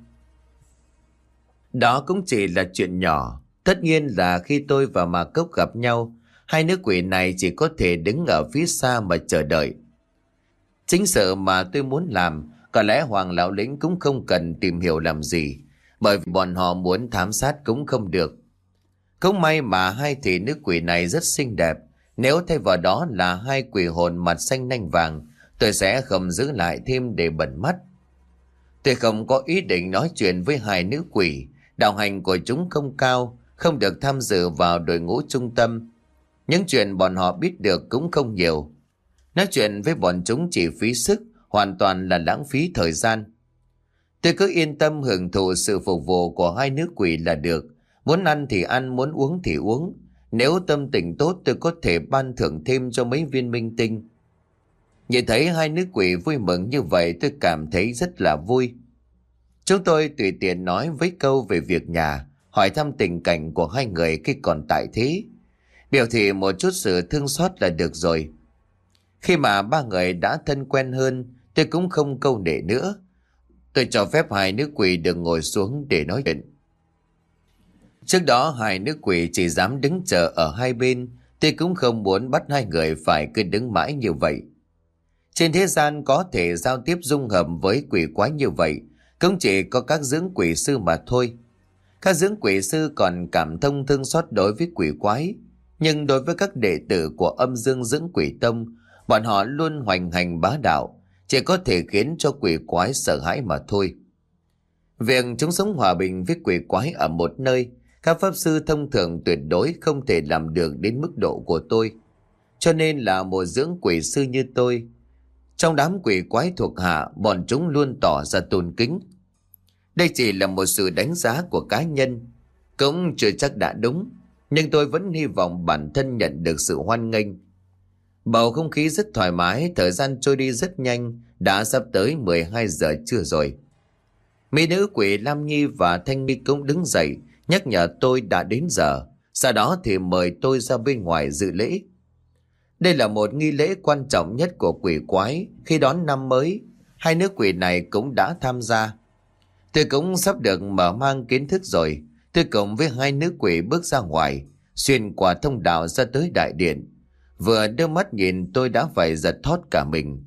đó cũng chỉ là chuyện nhỏ. Tất nhiên là khi tôi và Mạc Cốc gặp nhau, hai nữ quỷ này chỉ có thể đứng ở phía xa mà chờ đợi. Chính sự mà tôi muốn làm, có lẽ Hoàng lão lĩnh cũng không cần tìm hiểu làm gì, bởi vì bọn họ muốn thám sát cũng không được. Cũng may mà hai thị nữ quỷ này rất xinh đẹp, nếu thay vào đó là hai quỷ hồn mặt xanh nanh vàng, tôi sẽ không giữ lại thêm để bẩn mắt. Tôi không có ý định nói chuyện với hai nữ quỷ, đạo hành của chúng không cao, không được tham dự vào đội ngũ trung tâm. Những chuyện bọn họ biết được cũng không nhiều. Nói chuyện với bọn chúng chỉ phí sức, hoàn toàn là lãng phí thời gian. Tôi cứ yên tâm hưởng thụ sự phục vụ của hai nữ quỷ là được. Muốn ăn thì ăn, muốn uống thì uống. Nếu tâm tình tốt tôi có thể ban thưởng thêm cho mấy viên minh tinh. Nhìn thấy hai nữ quỷ vui mừng như vậy tôi cảm thấy rất là vui. Chúng tôi tùy tiện nói với câu về việc nhà, hỏi thăm tình cảnh của hai người khi còn tại thế, biểu thị một chút sự thương xót là được rồi. Khi mà ba người đã thân quen hơn, tôi cũng không câu nệ nữa. Tôi cho phép hai nữ quỷ được ngồi xuống để nói chuyện. Trước đó hai nữ quỷ chỉ dám đứng chờ ở hai bên, tôi cũng không muốn bắt hai người phải cứ đứng mãi như vậy. Trên thế gian có thể giao tiếp dung hợp với quỷ quái như vậy, cũng chỉ có các dưỡng quỷ sư mà thôi. Các dưỡng quỷ sư còn cảm thông thương xót đối với quỷ quái, nhưng đối với các đệ tử của âm dương dưỡng quỷ tông, bọn họ luôn hoành hành bá đạo, chỉ có thể khiến cho quỷ quái sợ hãi mà thôi. Việc chúng sống hòa bình với quỷ quái ở một nơi, các pháp sư thông thường tuyệt đối không thể làm được đến mức độ của tôi. Cho nên là một dưỡng quỷ sư như tôi, trong đám quỷ quái thuộc hạ, bọn chúng luôn tỏ ra tôn kính. Đây chỉ là một sự đánh giá của cá nhân, cũng chưa chắc đã đúng, nhưng tôi vẫn hy vọng bản thân nhận được sự hoan nghênh. Bầu không khí rất thoải mái, thời gian trôi đi rất nhanh, đã sắp tới mười hai giờ trưa rồi. Mỹ nữ quỷ Lam Nhi và Thanh Nhi cũng đứng dậy, nhắc nhở tôi đã đến giờ, sau đó thì mời tôi ra bên ngoài dự lễ. Đây là một nghi lễ quan trọng nhất của quỷ quái khi đón năm mới, hai nữ quỷ này cũng đã tham gia. Tôi cũng sắp được mở mang kiến thức rồi, tôi cùng với hai nữ quỷ bước ra ngoài, xuyên qua thông đạo ra tới đại điện. Vừa đưa mắt nhìn tôi đã phải giật thót cả mình.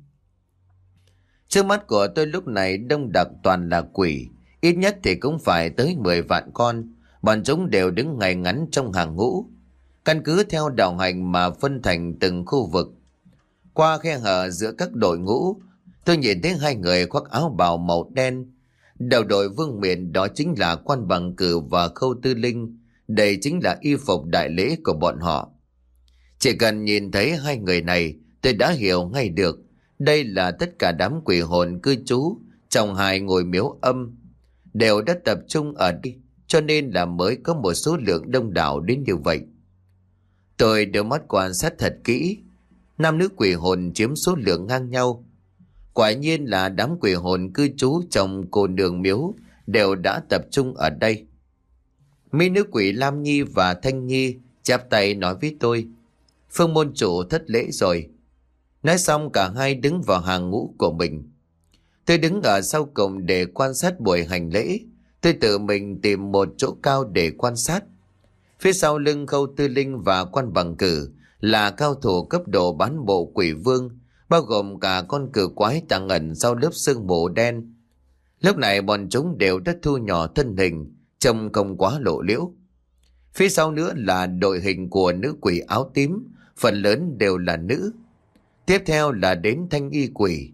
Trước mắt của tôi lúc này đông đặc toàn là quỷ, ít nhất thì cũng phải tới mười vạn con, bọn chúng đều đứng ngay ngắn trong hàng ngũ. Căn cứ theo đạo hành mà phân thành từng khu vực. Qua khe hở giữa các đội ngũ, tôi nhìn thấy hai người khoác áo bào màu đen. Đầu đội vương miện đó chính là Quan Bằng Cử và Khâu Tư Linh. Đây chính là y phục đại lễ của bọn họ. Chỉ cần nhìn thấy hai người này, tôi đã hiểu ngay được. Đây là tất cả đám quỷ hồn cư trú trong hai ngôi miếu âm, đều đã tập trung ở đây, cho nên là mới có một số lượng đông đảo đến như vậy. Tôi đưa mắt quan sát thật kỹ, nam nữ quỷ hồn chiếm số lượng ngang nhau. Quả nhiên là đám quỷ hồn cư trú trong cô nương miếu đều đã tập trung ở đây. Mỹ nữ quỷ Lam Nhi và Thanh Nhi chắp tay nói với tôi, Phương môn chủ thất lễ rồi. Nói xong cả hai đứng vào hàng ngũ của mình. Tôi đứng ở sau cùng để quan sát buổi hành lễ. Tôi tự mình tìm một chỗ cao để quan sát. Phía sau lưng Khâu Tư Linh và Quan Bằng Cử là cao thủ cấp độ bán bộ quỷ vương, bao gồm cả con cử quái tàng ẩn sau lớp sương mù đen. Lúc này bọn chúng đều đã thu nhỏ thân hình, trông không quá lộ liễu. Phía sau nữa là đội hình của nữ quỷ áo tím, phần lớn đều là nữ. Tiếp theo là đến thanh y quỷ.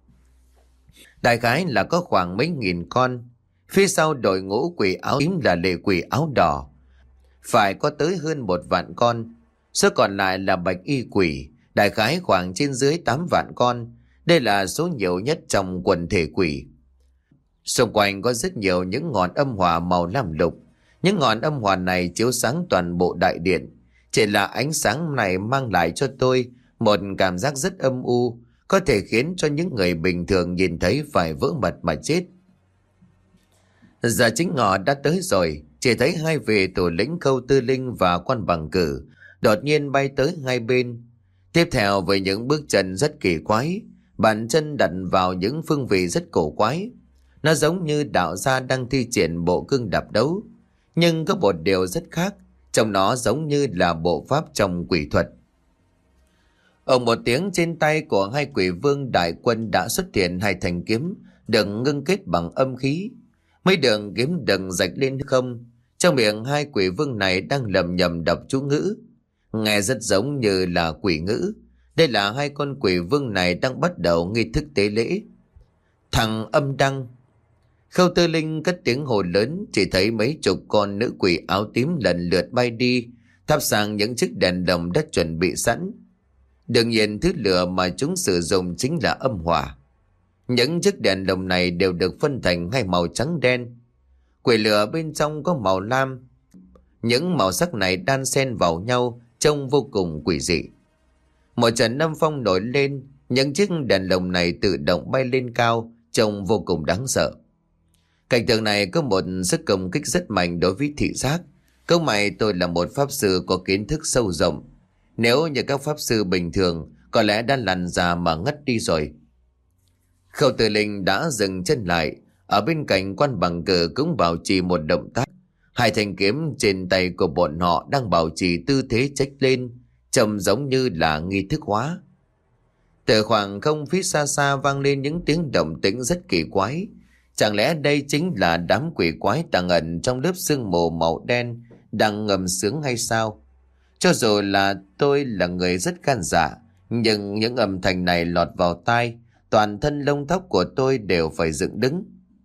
Đại khái là có khoảng mấy nghìn con. Phía sau đội ngũ quỷ áo tím là lệ quỷ áo đỏ, phải có tới hơn một vạn con. Số còn lại là bạch y quỷ, đại khái khoảng trên dưới tám vạn con. Đây là số nhiều nhất trong quần thể quỷ. Xung quanh có rất nhiều những ngọn âm hỏa màu lam lục. Những ngọn âm hỏa này chiếu sáng toàn bộ đại điện. Chỉ là ánh sáng này mang lại cho tôi một cảm giác rất âm u, có thể khiến cho những người bình thường nhìn thấy phải vỡ mật mà chết. Giờ chính ngọ đã tới rồi, chỉ thấy hai vị thủ lĩnh Khâu Tư Linh và Quan Bằng Cử đột nhiên bay tới hai bên. Tiếp theo với những bước chân rất kỳ quái, bàn chân đặt vào những phương vị rất cổ quái. Nó giống như đạo gia đang thi triển bộ cương đạp đấu, nhưng có một điều rất khác, trong nó giống như là bộ pháp trong quỷ thuật. Ông một tiếng, trên tay của hai quỷ vương đại quân đã xuất hiện hai thanh kiếm được ngưng kết bằng âm khí. Mấy đường kiếm đừng rạch lên không. Trong miệng hai quỷ vương này đang lầm nhầm đọc chú ngữ, nghe rất giống như là quỷ ngữ. Đây là hai con quỷ vương này đang bắt đầu nghi thức tế lễ. Thằng âm đăng. Khâu Tư Linh cất tiếng hồ lớn, chỉ thấy mấy chục con nữ quỷ áo tím lần lượt bay đi, thắp sang những chiếc đèn đồng đã chuẩn bị sẵn. Đương nhiên thứ lửa mà chúng sử dụng chính là âm hỏa. Những chiếc đèn đồng này đều được phân thành hai màu trắng đen. Quỷ lửa bên trong có màu lam. Những màu sắc này đan xen vào nhau trông vô cùng quỷ dị. Một trận âm phong nổi lên, những chiếc đèn lồng này tự động bay lên cao, trông vô cùng đáng sợ. Cảnh tượng này có một sức công kích rất mạnh đối với thị giác. Câu mày tôi là một pháp sư có kiến thức sâu rộng. Nếu như các pháp sư bình thường, có lẽ đã lăn ra mà ngất đi rồi. Khâu Tư Linh đã dừng chân lại. Ở bên cạnh Quan Bằng Cử cũng bảo trì một động tác. Hai thanh kiếm trên tay của bọn họ đang bảo trì tư thế chếch lên, trông giống như là nghi thức hóa. Từ khoảng không phía xa xa vang lên những tiếng động tĩnh rất kỳ quái. Chẳng lẽ đây chính là đám quỷ quái tàng ẩn trong lớp sương mù màu đen đang ngầm sướng hay sao? Cho dù là tôi là người rất gan dạ, nhưng những âm thanh này lọt vào tai, toàn thân lông tóc của tôi đều phải dựng đứng.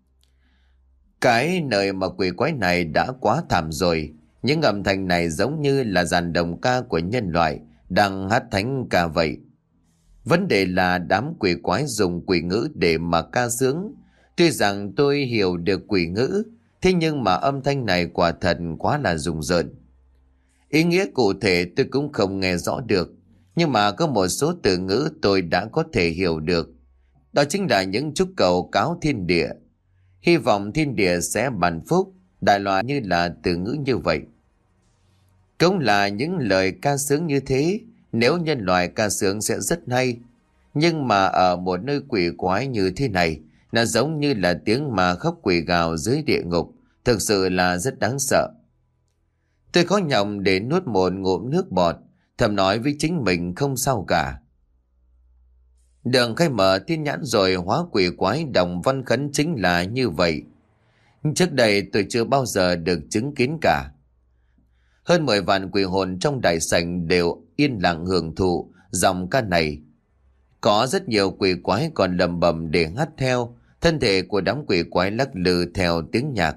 Cái nơi mà quỷ quái này đã quá thảm rồi. Những âm thanh này giống như là dàn đồng ca của nhân loại đang hát thánh ca vậy. Vấn đề là đám quỷ quái dùng quỷ ngữ để mà ca sướng. Tuy rằng tôi hiểu được quỷ ngữ, thế nhưng mà âm thanh này quả thật quá là rùng rợn. Ý nghĩa cụ thể tôi cũng không nghe rõ được, nhưng mà có một số từ ngữ tôi đã có thể hiểu được. Đó chính là những chúc cầu cáo thiên địa. Hy vọng thiên địa sẽ ban phúc, đại loại như là từ ngữ như vậy. Cũng là những lời ca sướng như thế, nếu nhân loại ca sướng sẽ rất hay. Nhưng mà ở một nơi quỷ quái như thế này, nó giống như là tiếng mà khóc quỷ gào dưới địa ngục, thực sự là rất đáng sợ. Tôi khó nhọc để nuốt một ngụm nước bọt, thầm nói với chính mình không sao cả. Đường khai mở thiên nhãn rồi hóa quỷ quái đồng văn khấn chính là như vậy. Trước đây tôi chưa bao giờ được chứng kiến cả. Hơn mười vạn quỷ hồn trong đại sảnh đều yên lặng hưởng thụ dòng ca này. Có rất nhiều quỷ quái còn lầm bầm để hát theo, thân thể của đám quỷ quái lắc lư theo tiếng nhạc.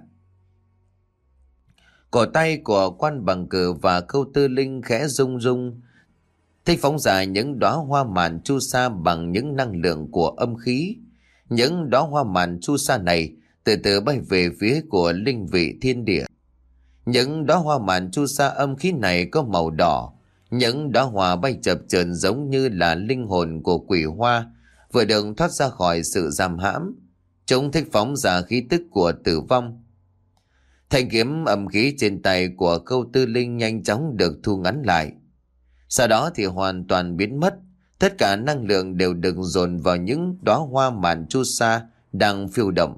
Cổ tay của Quan Bằng Cử và Khâu Tư Linh khẽ rung rung, thích phóng ra những đóa hoa màn chu sa bằng những năng lượng của âm khí. Những đóa hoa màn chu sa này từ từ bay về phía của linh vị thiên địa. Những đóa hoa màn chu sa âm khí này có màu đỏ. Những đóa hoa bay chập chờn giống như là linh hồn của quỷ hoa vừa được thoát ra khỏi sự giam hãm. Chúng thích phóng ra khí tức của tử vong. Thanh kiếm âm khí trên tay của Khâu Tư Linh nhanh chóng được thu ngắn lại. Sau đó thì hoàn toàn biến mất. Tất cả năng lượng đều được dồn vào những đóa hoa màn chu sa đang phiêu động.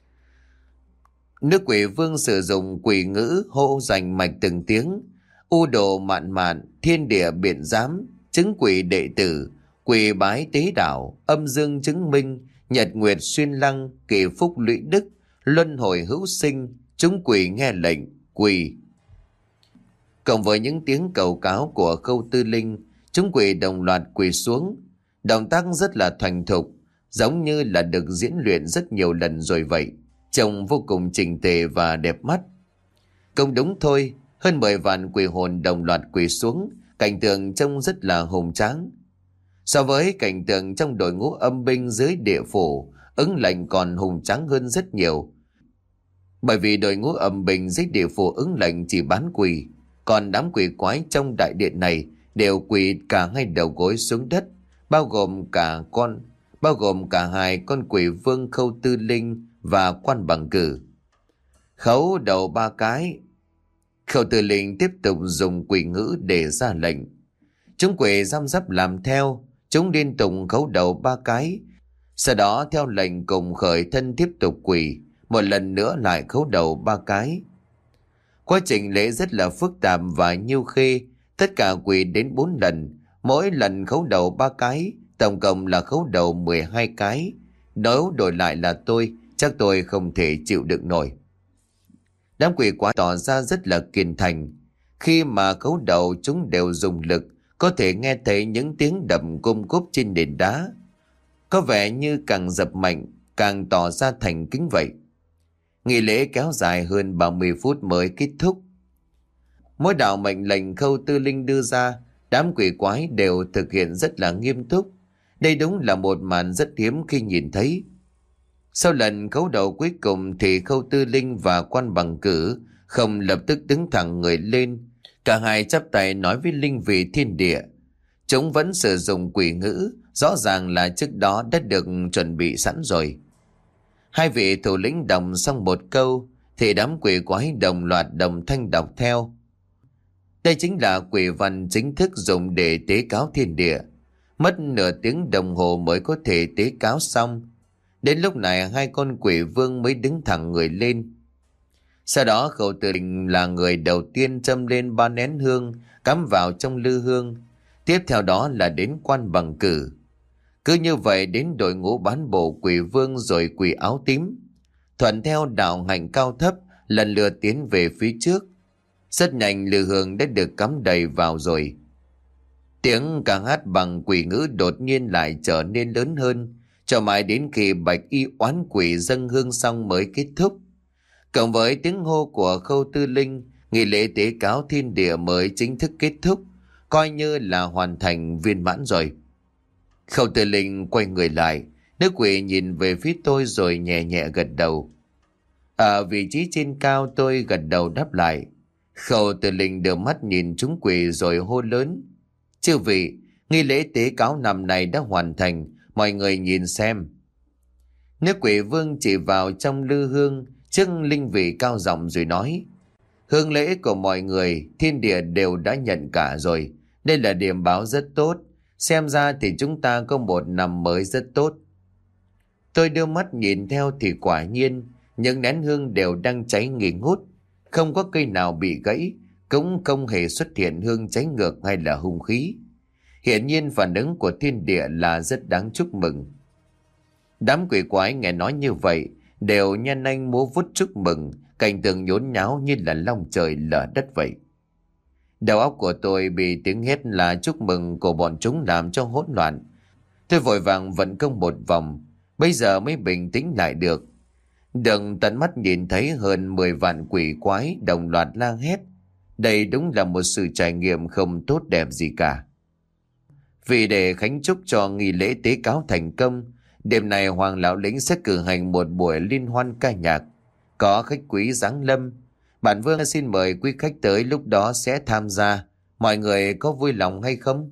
Nước quỷ vương sử dụng quỷ ngữ hô rành mạch từng tiếng. U đồ mạn mạn, thiên địa biện giám, chứng quỷ đệ tử, quỷ bái tế đảo, âm dương chứng minh, nhật nguyệt xuyên lăng, kỳ phúc lũy đức, luân hồi hữu sinh, chúng quỷ nghe lệnh, quỳ. Cộng với những tiếng cầu cáo của Khâu Tư Linh, chúng quỷ đồng loạt quỳ xuống. Động tác rất là thuần thục, giống như là được diễn luyện rất nhiều lần rồi vậy. Trông vô cùng chỉnh tề và đẹp mắt. Cũng đúng thôi, hơn mười vạn quỷ hồn đồng loạt quỳ xuống, cảnh tượng trông rất là hùng tráng. So với cảnh tượng trong đội ngũ âm binh dưới địa phủ, ứng lệnh còn hùng tráng hơn rất nhiều. Bởi vì đội ngũ âm binh dưới địa phủ ứng lệnh chỉ bán quỳ, còn đám quỷ quái trong đại điện này đều quỳ cả hai đầu gối xuống đất, bao gồm cả con, bao gồm cả hai con quỷ vương Khâu Tư Linh và Quan Bằng Cử. Khấu đầu ba cái. Khâu Tư Linh tiếp tục dùng quỷ ngữ để ra lệnh. Chúng quỷ giam giáp làm theo, chúng liên tục khấu đầu ba cái. Sau đó theo lệnh cùng khởi thân tiếp tục quỳ, một lần nữa lại khấu đầu ba cái. Quá trình lễ rất là phức tạp và nhiêu khê, tất cả quỳ đến bốn lần, Mỗi lần khấu đầu ba cái, tổng cộng là khấu đầu mười hai cái. Nếu đổi lại là tôi, chắc tôi không thể chịu đựng nổi. Đám quỷ quái tỏ ra rất là kiên thành. Khi mà khấu đầu chúng đều dùng lực, có thể nghe thấy những tiếng đập cung cúp trên nền đá. Có vẻ như càng dập mạnh, càng tỏ ra thành kính vậy. Nghi lễ kéo dài hơn ba mươi phút mới kết thúc. Mỗi đạo mệnh lệnh Khâu Tư Linh đưa ra, đám quỷ quái đều thực hiện rất là nghiêm túc. Đây đúng là một màn rất hiếm khi nhìn thấy. Sau lần khấu đầu cuối cùng thì Khâu Tư Linh và Quan Bằng Cử không lập tức đứng thẳng người lên. Cả hai chắp tay nói với linh vị thiên địa. Chúng vẫn sử dụng quỷ ngữ, rõ ràng là trước đó đã được chuẩn bị sẵn rồi. Hai vị thủ lĩnh đồng xong một câu thì đám quỷ quái đồng loạt đồng thanh đọc theo. Đây chính là quỷ văn chính thức dùng để tế cáo thiên địa. Mất nửa tiếng đồng hồ mới có thể tế cáo xong. Đến lúc này hai con quỷ vương mới đứng thẳng người lên. Sau đó Khâu Tư Linh là người đầu tiên châm lên ba nén hương cắm vào trong lư hương. Tiếp theo đó là đến Quan Bằng Cử. Cứ như vậy đến đội ngũ bán bộ quỷ vương rồi quỷ áo tím. Thuận theo đạo hạnh cao thấp lần lượt tiến về phía trước. Rất nhanh lư hương đã được cắm đầy vào rồi. Tiếng ca hát bằng quỷ ngữ đột nhiên lại trở nên lớn hơn, cho mãi đến khi bạch y oán quỷ dâng hương xong mới kết thúc. Cộng với tiếng hô của Khâu Tư Linh, nghi lễ tế cáo thiên địa mới chính thức kết thúc, coi như là hoàn thành viên mãn rồi. Khâu Tư Linh quay người lại, nữ quỷ nhìn về phía tôi rồi nhẹ nhẹ gật đầu. Ở vị trí trên cao tôi gật đầu đáp lại. Khâu Tư Linh đưa mắt nhìn chúng quỷ rồi hô lớn. Chư vị, nghi lễ tế cáo năm này đã hoàn thành, mọi người nhìn xem. Nữ quỷ vương chỉ vào trong lư hương trước linh vị cao giọng rồi nói. Hương lễ của mọi người, thiên địa đều đã nhận cả rồi. Đây là điểm báo rất tốt. Xem ra thì chúng ta có một năm mới rất tốt. Tôi đưa mắt nhìn theo thì quả nhiên, những nén hương đều đang cháy nghi ngút. Không có cây nào bị gãy, cũng không hề xuất hiện hương cháy ngược hay là hung khí. Hiển nhiên phản ứng của thiên địa là rất đáng chúc mừng. Đám quỷ quái nghe nói như vậy, đều nhan anh múa vuốt chúc mừng, cảnh tượng nhốn nháo như là long trời lở đất vậy. Đầu óc của tôi bị tiếng hét là chúc mừng của bọn chúng làm cho hỗn loạn. Tôi vội vàng vận công một vòng, bây giờ mới bình tĩnh lại được. Đừng tận mắt nhìn thấy hơn mười vạn quỷ quái đồng loạt la hét. Đây đúng là một sự trải nghiệm không tốt đẹp gì cả. Vì để khánh chúc cho nghi lễ tế cáo thành công, đêm nay Hoàng Lão Lĩnh sẽ cử hành một buổi liên hoan ca nhạc. Có khách quý giáng lâm. Bản vương xin mời quý khách tới lúc đó sẽ tham gia. Mọi người có vui lòng hay không?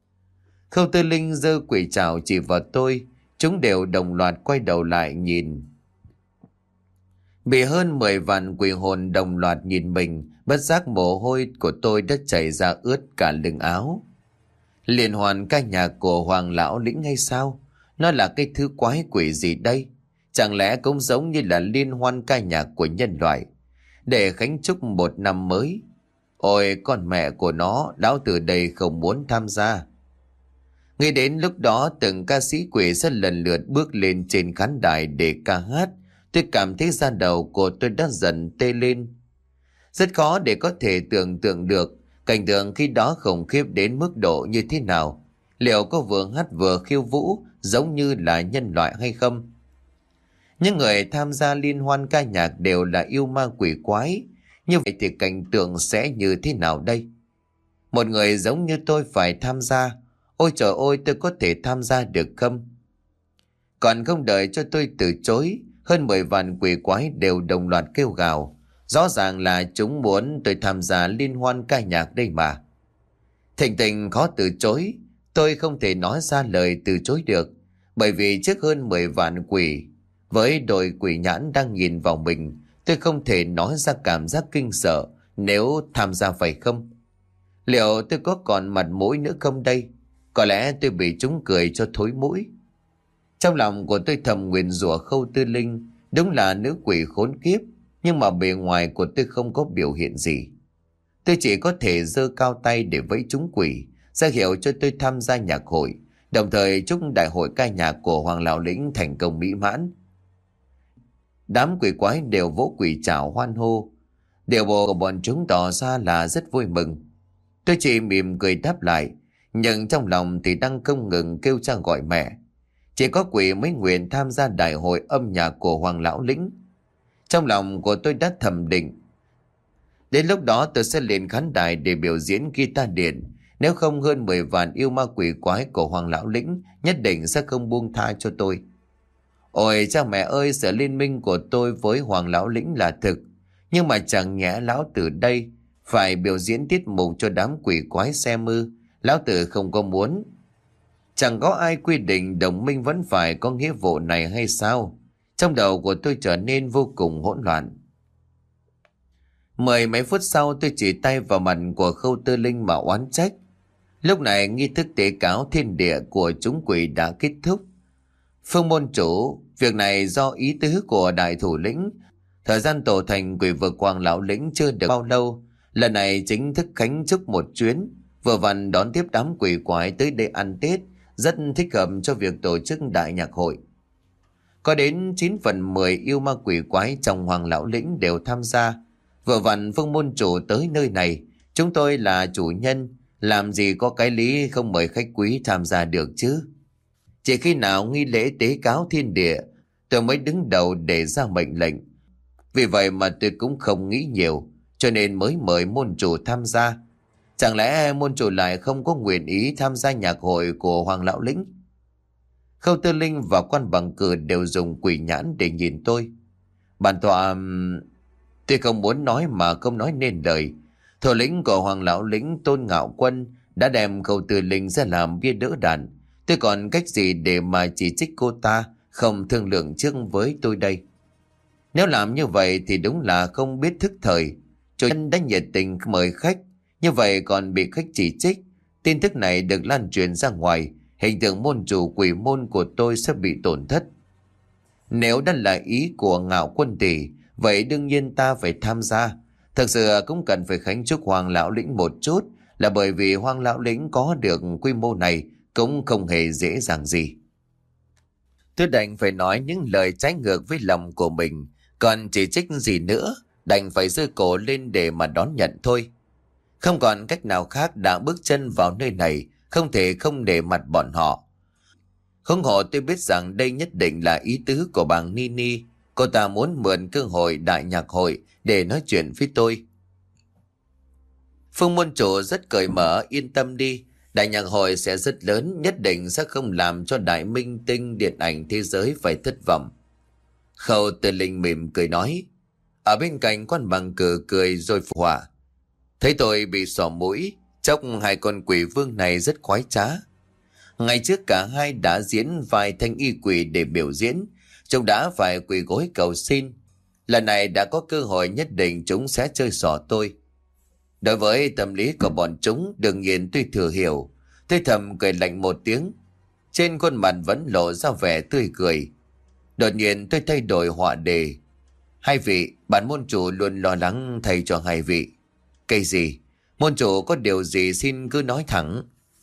Khâu Tư Linh giơ quỷ trảo chỉ vào tôi. Chúng đều đồng loạt quay đầu lại nhìn. Bị hơn mười vạn quỷ hồn đồng loạt nhìn mình, bất giác mồ hôi của tôi đã chảy ra ướt cả lưng áo. Liên hoan ca nhạc của Hoàng Lão Lĩnh hay sao? Nó là cái thứ quái quỷ gì đây? Chẳng lẽ cũng giống như là liên hoan ca nhạc của nhân loại, để khánh chúc một năm mới? Ôi con mẹ của nó, lão từ đây không muốn tham gia. Nghĩ đến lúc đó từng ca sĩ quỷ sẽ lần lượt bước lên trên khán đài để ca hát, tôi cảm thấy da đầu của tôi đã dần tê lên. Rất khó để có thể tưởng tượng được cảnh tượng khi đó khủng khiếp đến mức độ như thế nào. Liệu có vừa hát vừa khiêu vũ giống như là nhân loại hay không? Những người tham gia liên hoan ca nhạc đều là yêu ma quỷ quái. Như vậy thì cảnh tượng sẽ như thế nào đây? Một người giống như tôi phải tham gia. Ôi trời ơi, tôi có thể tham gia được không? Còn không đợi cho tôi từ chối, hơn mười vạn quỷ quái đều đồng loạt kêu gào. Rõ ràng là chúng muốn tôi tham gia liên hoan ca nhạc đây mà. Thình tình khó từ chối, tôi không thể nói ra lời từ chối được. Bởi vì trước hơn mười vạn quỷ, với đội quỷ nhãn đang nhìn vào mình, tôi không thể nói ra cảm giác kinh sợ nếu tham gia phải không? Liệu tôi có còn mặt mũi nữa không đây? Có lẽ tôi bị chúng cười cho thối mũi. Trong lòng của tôi thầm nguyền rủa Khâu Tư Linh, đúng là nữ quỷ khốn kiếp, nhưng mà bề ngoài của tôi không có biểu hiện gì. Tôi chỉ có thể giơ cao tay để vẫy chúng quỷ, ra hiệu cho tôi tham gia nhạc hội, đồng thời chúc đại hội ca nhạc của Hoàng Lão Lĩnh thành công mỹ mãn. Đám quỷ quái đều vỗ quỷ chào hoan hô, điệu bộ của bọn chúng tỏ ra là rất vui mừng. Tôi chỉ mỉm cười đáp lại, nhưng trong lòng thì đang không ngừng kêu cha gọi mẹ. Chỉ có quỷ mới nguyện tham gia đại hội âm nhạc của Hoàng Lão Lĩnh. Trong lòng của tôi đã thầm định, đến lúc đó tôi sẽ lên khán đài để biểu diễn guitar điện. Nếu không, hơn mười vạn yêu ma quỷ quái của Hoàng Lão Lĩnh nhất định sẽ không buông tha cho tôi. Ôi cha mẹ ơi, sự liên minh của tôi với Hoàng Lão Lĩnh là thực. Nhưng mà chẳng nhẽ lão tử đây phải biểu diễn tiết mục cho đám quỷ quái xem ư? Lão tử không có muốn. Chẳng có ai quy định đồng minh vẫn phải có nghĩa vụ này hay sao? Trong đầu của tôi trở nên vô cùng hỗn loạn. Mười mấy phút sau, tôi chỉ tay vào mặt của Khâu Tư Linh mà oán trách. Lúc này nghi thức tế cáo thiên địa của chúng quỷ đã kết thúc. Phương môn chủ, việc này do ý tứ của đại thủ lĩnh. Thời gian tổ thành quỷ vực Hoàng Lão Lĩnh chưa được bao lâu, lần này chính thức khánh chúc một chuyến, vừa vặn đón tiếp đám quỷ quái tới đây ăn Tết, rất thích hợp cho việc tổ chức đại nhạc hội. Có đến chín phần mười yêu ma quỷ quái trong Hoàng Lão Lĩnh đều tham gia. Vừa vặn Phương môn chủ tới nơi này, chúng tôi là chủ nhân, làm gì có cái lý không mời khách quý tham gia được chứ. Chỉ khi nào nghi lễ tế cáo thiên địa, tôi mới đứng đầu để ra mệnh lệnh. Vì vậy mà tôi cũng không nghĩ nhiều, cho nên mới mời môn chủ tham gia. Chẳng lẽ môn chủ lại không có nguyện ý tham gia nhạc hội của Hoàng Lão Lĩnh? Khâu Tư Linh và Quan Bằng Cử đều dùng quỷ nhãn để nhìn tôi. Bản tọa... Tôi không muốn nói mà không nói nên lời. Thủ lĩnh của Hoàng Lão Lĩnh Tôn Ngạo Quân đã đem Khâu Tư Linh ra làm bia đỡ đạn. Tôi còn cách gì để mà chỉ trích cô ta không thương lượng trước với tôi đây? Nếu làm như vậy thì đúng là không biết thức thời. Chủ nhân đã nhiệt tình mời khách, như vậy còn bị khách chỉ trích. Tin tức này được lan truyền ra ngoài, hình tượng môn chủ quỷ môn của tôi sẽ bị tổn thất. Nếu đó là ý của Ngạo Quân tỷ, vậy đương nhiên ta phải tham gia. Thực sự cũng cần phải khánh chúc Hoàng Lão Lĩnh một chút, là bởi vì Hoàng Lão Lĩnh có được quy mô này cũng không hề dễ dàng gì. Tôi đành phải nói những lời trái ngược với lòng của mình, còn chỉ trích gì nữa, đành phải giơ cổ lên để mà đón nhận thôi. Không còn cách nào khác, đã bước chân vào nơi này, không thể không để mặt bọn họ. Không hộ tôi biết rằng đây nhất định là ý tứ của bà Nini. Cô ta muốn mượn cơ hội đại nhạc hội để nói chuyện với tôi. Phương môn chủ rất cởi mở, yên tâm đi. Đại nhạc hội sẽ rất lớn, nhất định sẽ không làm cho đại minh tinh điện ảnh thế giới phải thất vọng. Khâu Tư Linh mỉm cười nói. Ở bên cạnh Quan Bằng Cử cười rồi phụ họa. Thấy tôi bị xỏ mũi, chốc hai con quỷ vương này rất khoái trá. Ngày trước cả hai đã diễn vài thanh y quỷ để biểu diễn, chúng đã phải quỳ gối cầu xin. Lần này đã có cơ hội, nhất định chúng sẽ chơi xỏ tôi. Đối với tâm lý của bọn chúng, đương nhiên tôi thừa hiểu. Tôi thầm cười lạnh một tiếng, trên khuôn mặt vẫn lộ ra vẻ tươi cười. Đột nhiên tôi thay đổi họa đề. Hai vị, bản môn chủ luôn lo lắng thay cho hai vị. Cái gì? Môn chủ có điều gì xin cứ nói thẳng.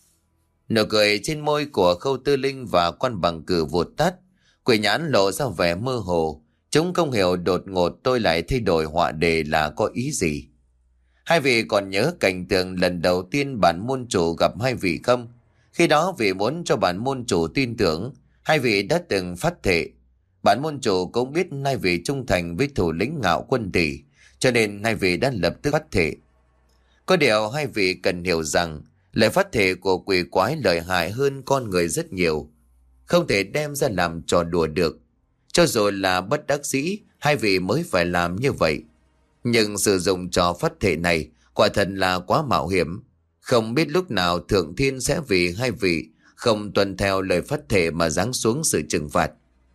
Nụ cười trên môi của Khâu Tư Linh và Quan Bằng Cử vụt tắt. Quỷ nhãn lộ ra vẻ mơ hồ. Chúng không hiểu đột ngột tôi lại thay đổi họa đề là có ý gì. Hai vị còn nhớ cảnh tượng lần đầu tiên bản môn chủ gặp hai vị không? Khi đó vì muốn cho bản môn chủ tin tưởng, hai vị đã từng phát thệ. Bản môn chủ cũng biết hai vị trung thành với thủ lĩnh Ngạo Quân tỷ, cho nên hai vị đã lập tức phát thệ. Có điều hai vị cần hiểu rằng lời phát thệ của quỷ quái lợi hại hơn con người rất nhiều, không thể đem ra làm trò đùa được. Cho dù là bất đắc dĩ, hai vị mới phải làm như vậy. Nhưng sử dụng trò phát thệ này quả thật là quá mạo hiểm. Không biết lúc nào Thượng Thiên sẽ vì hai vị không tuân theo lời phát thệ mà giáng xuống sự trừng phạt.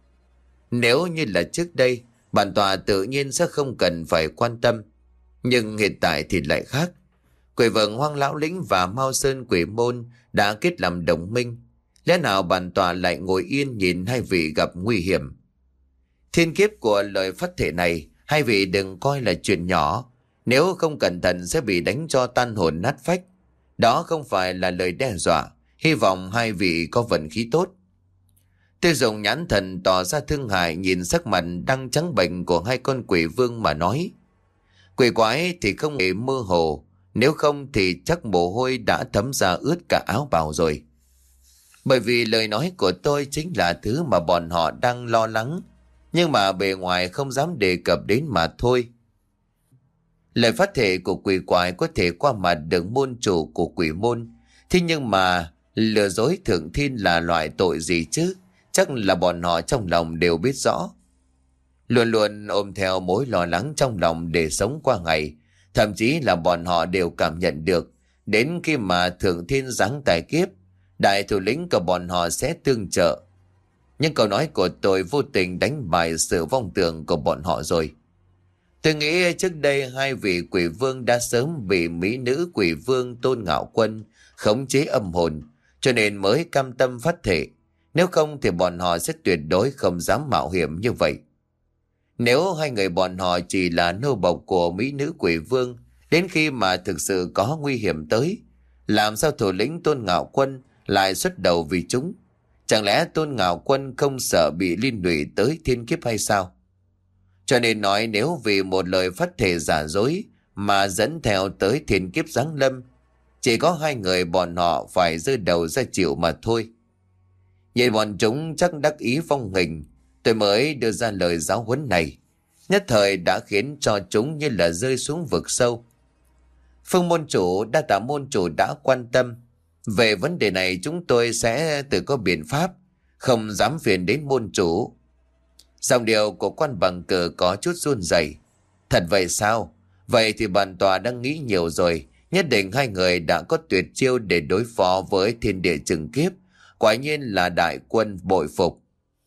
Nếu như là trước đây, bản tọa tự nhiên sẽ không cần phải quan tâm. Nhưng hiện tại thì lại khác. Quỷ vực Hoàng Lão Lĩnh và Mao Sơn Quỷ Môn đã kết làm đồng minh. Lẽ nào bản tọa lại ngồi yên nhìn hai vị gặp nguy hiểm? Thiên kiếp của lời phát thệ này, hai vị đừng coi là chuyện nhỏ. Nếu không cẩn thận sẽ bị đánh cho tan hồn nát phách. Đó không phải là lời đe dọa. Hy vọng hai vị có vận khí tốt. Tôi dùng nhãn thần tỏ ra thương hại nhìn sắc mặt đang trắng bệch của hai con quỷ vương mà nói. Quỷ quái thì không hề mơ hồ, nếu không thì chắc mồ hôi đã thấm ra ướt cả áo bào rồi. Bởi vì lời nói của tôi chính là thứ mà bọn họ đang lo lắng, nhưng mà bề ngoài không dám đề cập đến mà thôi. Lời phát thể của quỷ quái có thể qua mặt được môn chủ của quỷ môn, thế nhưng mà lừa dối thượng thiên là loại tội gì chứ? Chắc là bọn họ trong lòng đều biết rõ. Luôn luôn ôm theo mối lo lắng trong lòng để sống qua ngày. Thậm chí là bọn họ đều cảm nhận được, đến khi mà thượng thiên giáng tài kiếp, đại thủ lĩnh của bọn họ sẽ tương trợ. Nhưng câu nói của tôi vô tình đánh bại sự vong tưởng của bọn họ rồi. Tôi nghĩ trước đây hai vị quỷ vương đã sớm bị mỹ nữ quỷ vương Tôn Ngạo Quân khống chế âm hồn, cho nên mới cam tâm phát thể. Nếu không thì bọn họ sẽ tuyệt đối không dám mạo hiểm như vậy. Nếu hai người bọn họ chỉ là nô bộc của mỹ nữ quỷ vương, đến khi mà thực sự có nguy hiểm tới, làm sao thủ lĩnh Tôn Ngạo Quân lại xuất đầu vì chúng? Chẳng lẽ Tôn Ngạo Quân không sợ bị liên lụy tới thiên kiếp hay sao? Cho nên nói nếu vì một lời phát thể giả dối mà dẫn theo tới thiên kiếp giáng lâm, chỉ có hai người bọn họ phải rơi đầu ra chịu mà thôi. Nhìn bọn chúng chắc đắc ý phong hình, tôi mới đưa ra lời giáo huấn này. Nhất thời đã khiến cho chúng như là rơi xuống vực sâu. Phương môn chủ, đa tạ môn chủ đã quan tâm. Về vấn đề này chúng tôi sẽ tự có biện pháp, không dám phiền đến môn chủ. Giọng điệu của quan bằng cờ có chút run rẩy. Thật vậy sao? Vậy thì bản tòa đang nghĩ nhiều rồi. Nhất định hai người đã có tuyệt chiêu để đối phó với thiên địa trừng kiếp. Quả nhiên là đại quân bội phục.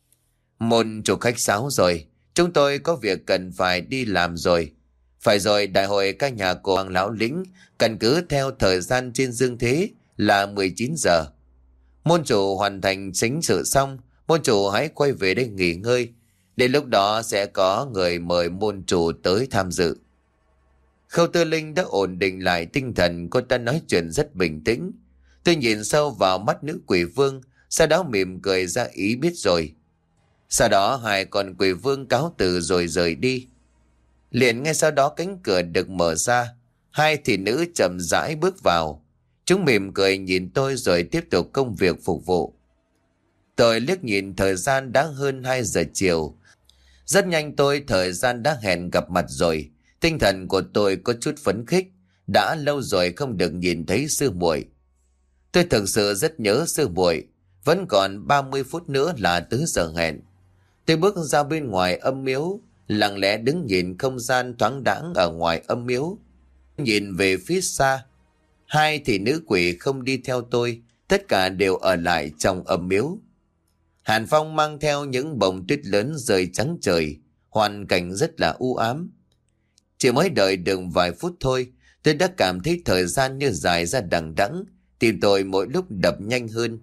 Môn chủ khách sáo rồi. Chúng tôi có việc cần phải đi làm rồi. Phải rồi, đại hội các nhà của hoàng lão lĩnh căn cứ theo thời gian trên dương thế là mười chín giờ. Môn chủ hoàn thành chính sự xong, môn chủ hãy quay về đây nghỉ ngơi. Đến lúc đó sẽ có người mời môn chủ tới tham dự. Khâu Tư Linh đã ổn định lại tinh thần, cô ta nói chuyện rất bình tĩnh. Tôi nhìn sâu vào mắt nữ quỷ vương, sau đó mỉm cười ra ý biết rồi. Sau đó hai con quỷ vương cáo từ rồi rời đi. Liền ngay sau đó cánh cửa được mở ra, hai thị nữ chậm rãi bước vào. Chúng mỉm cười nhìn tôi rồi tiếp tục công việc phục vụ. Tôi liếc nhìn thời gian đã hơn hai giờ chiều. Rất nhanh tôi thời gian đã hẹn gặp mặt rồi. Tinh thần của tôi có chút phấn khích. Đã lâu rồi không được nhìn thấy sư muội. Tôi thực sự rất nhớ sư muội. Vẫn còn ba mươi phút nữa là tới giờ hẹn. Tôi bước ra bên ngoài âm miếu, lặng lẽ đứng nhìn không gian thoáng đãng ở ngoài âm miếu. Nhìn về phía xa, hai thị nữ quỷ không đi theo tôi, tất cả đều ở lại trong âm miếu. Hàn phong mang theo những bông tuyết lớn rơi trắng trời, hoàn cảnh rất là u ám. Chỉ mới đợi được vài phút thôi, tôi đã cảm thấy thời gian như dài ra đằng đẵng, tim tôi mỗi lúc đập nhanh hơn.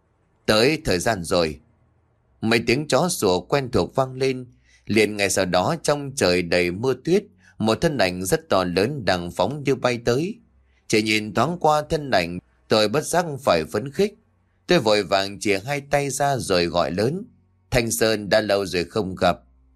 Tới thời gian rồi. Mấy tiếng chó sủa quen thuộc vang lên. Liền ngay sau đó trong trời đầy mưa tuyết, một thân ảnh rất to lớn đang phóng như bay tới. Chỉ nhìn thoáng qua thân ảnh, tôi bất giác phải phấn khích. Tôi vội vàng chìa hai tay ra rồi gọi lớn. Thanh Sơn, đã lâu rồi không gặp.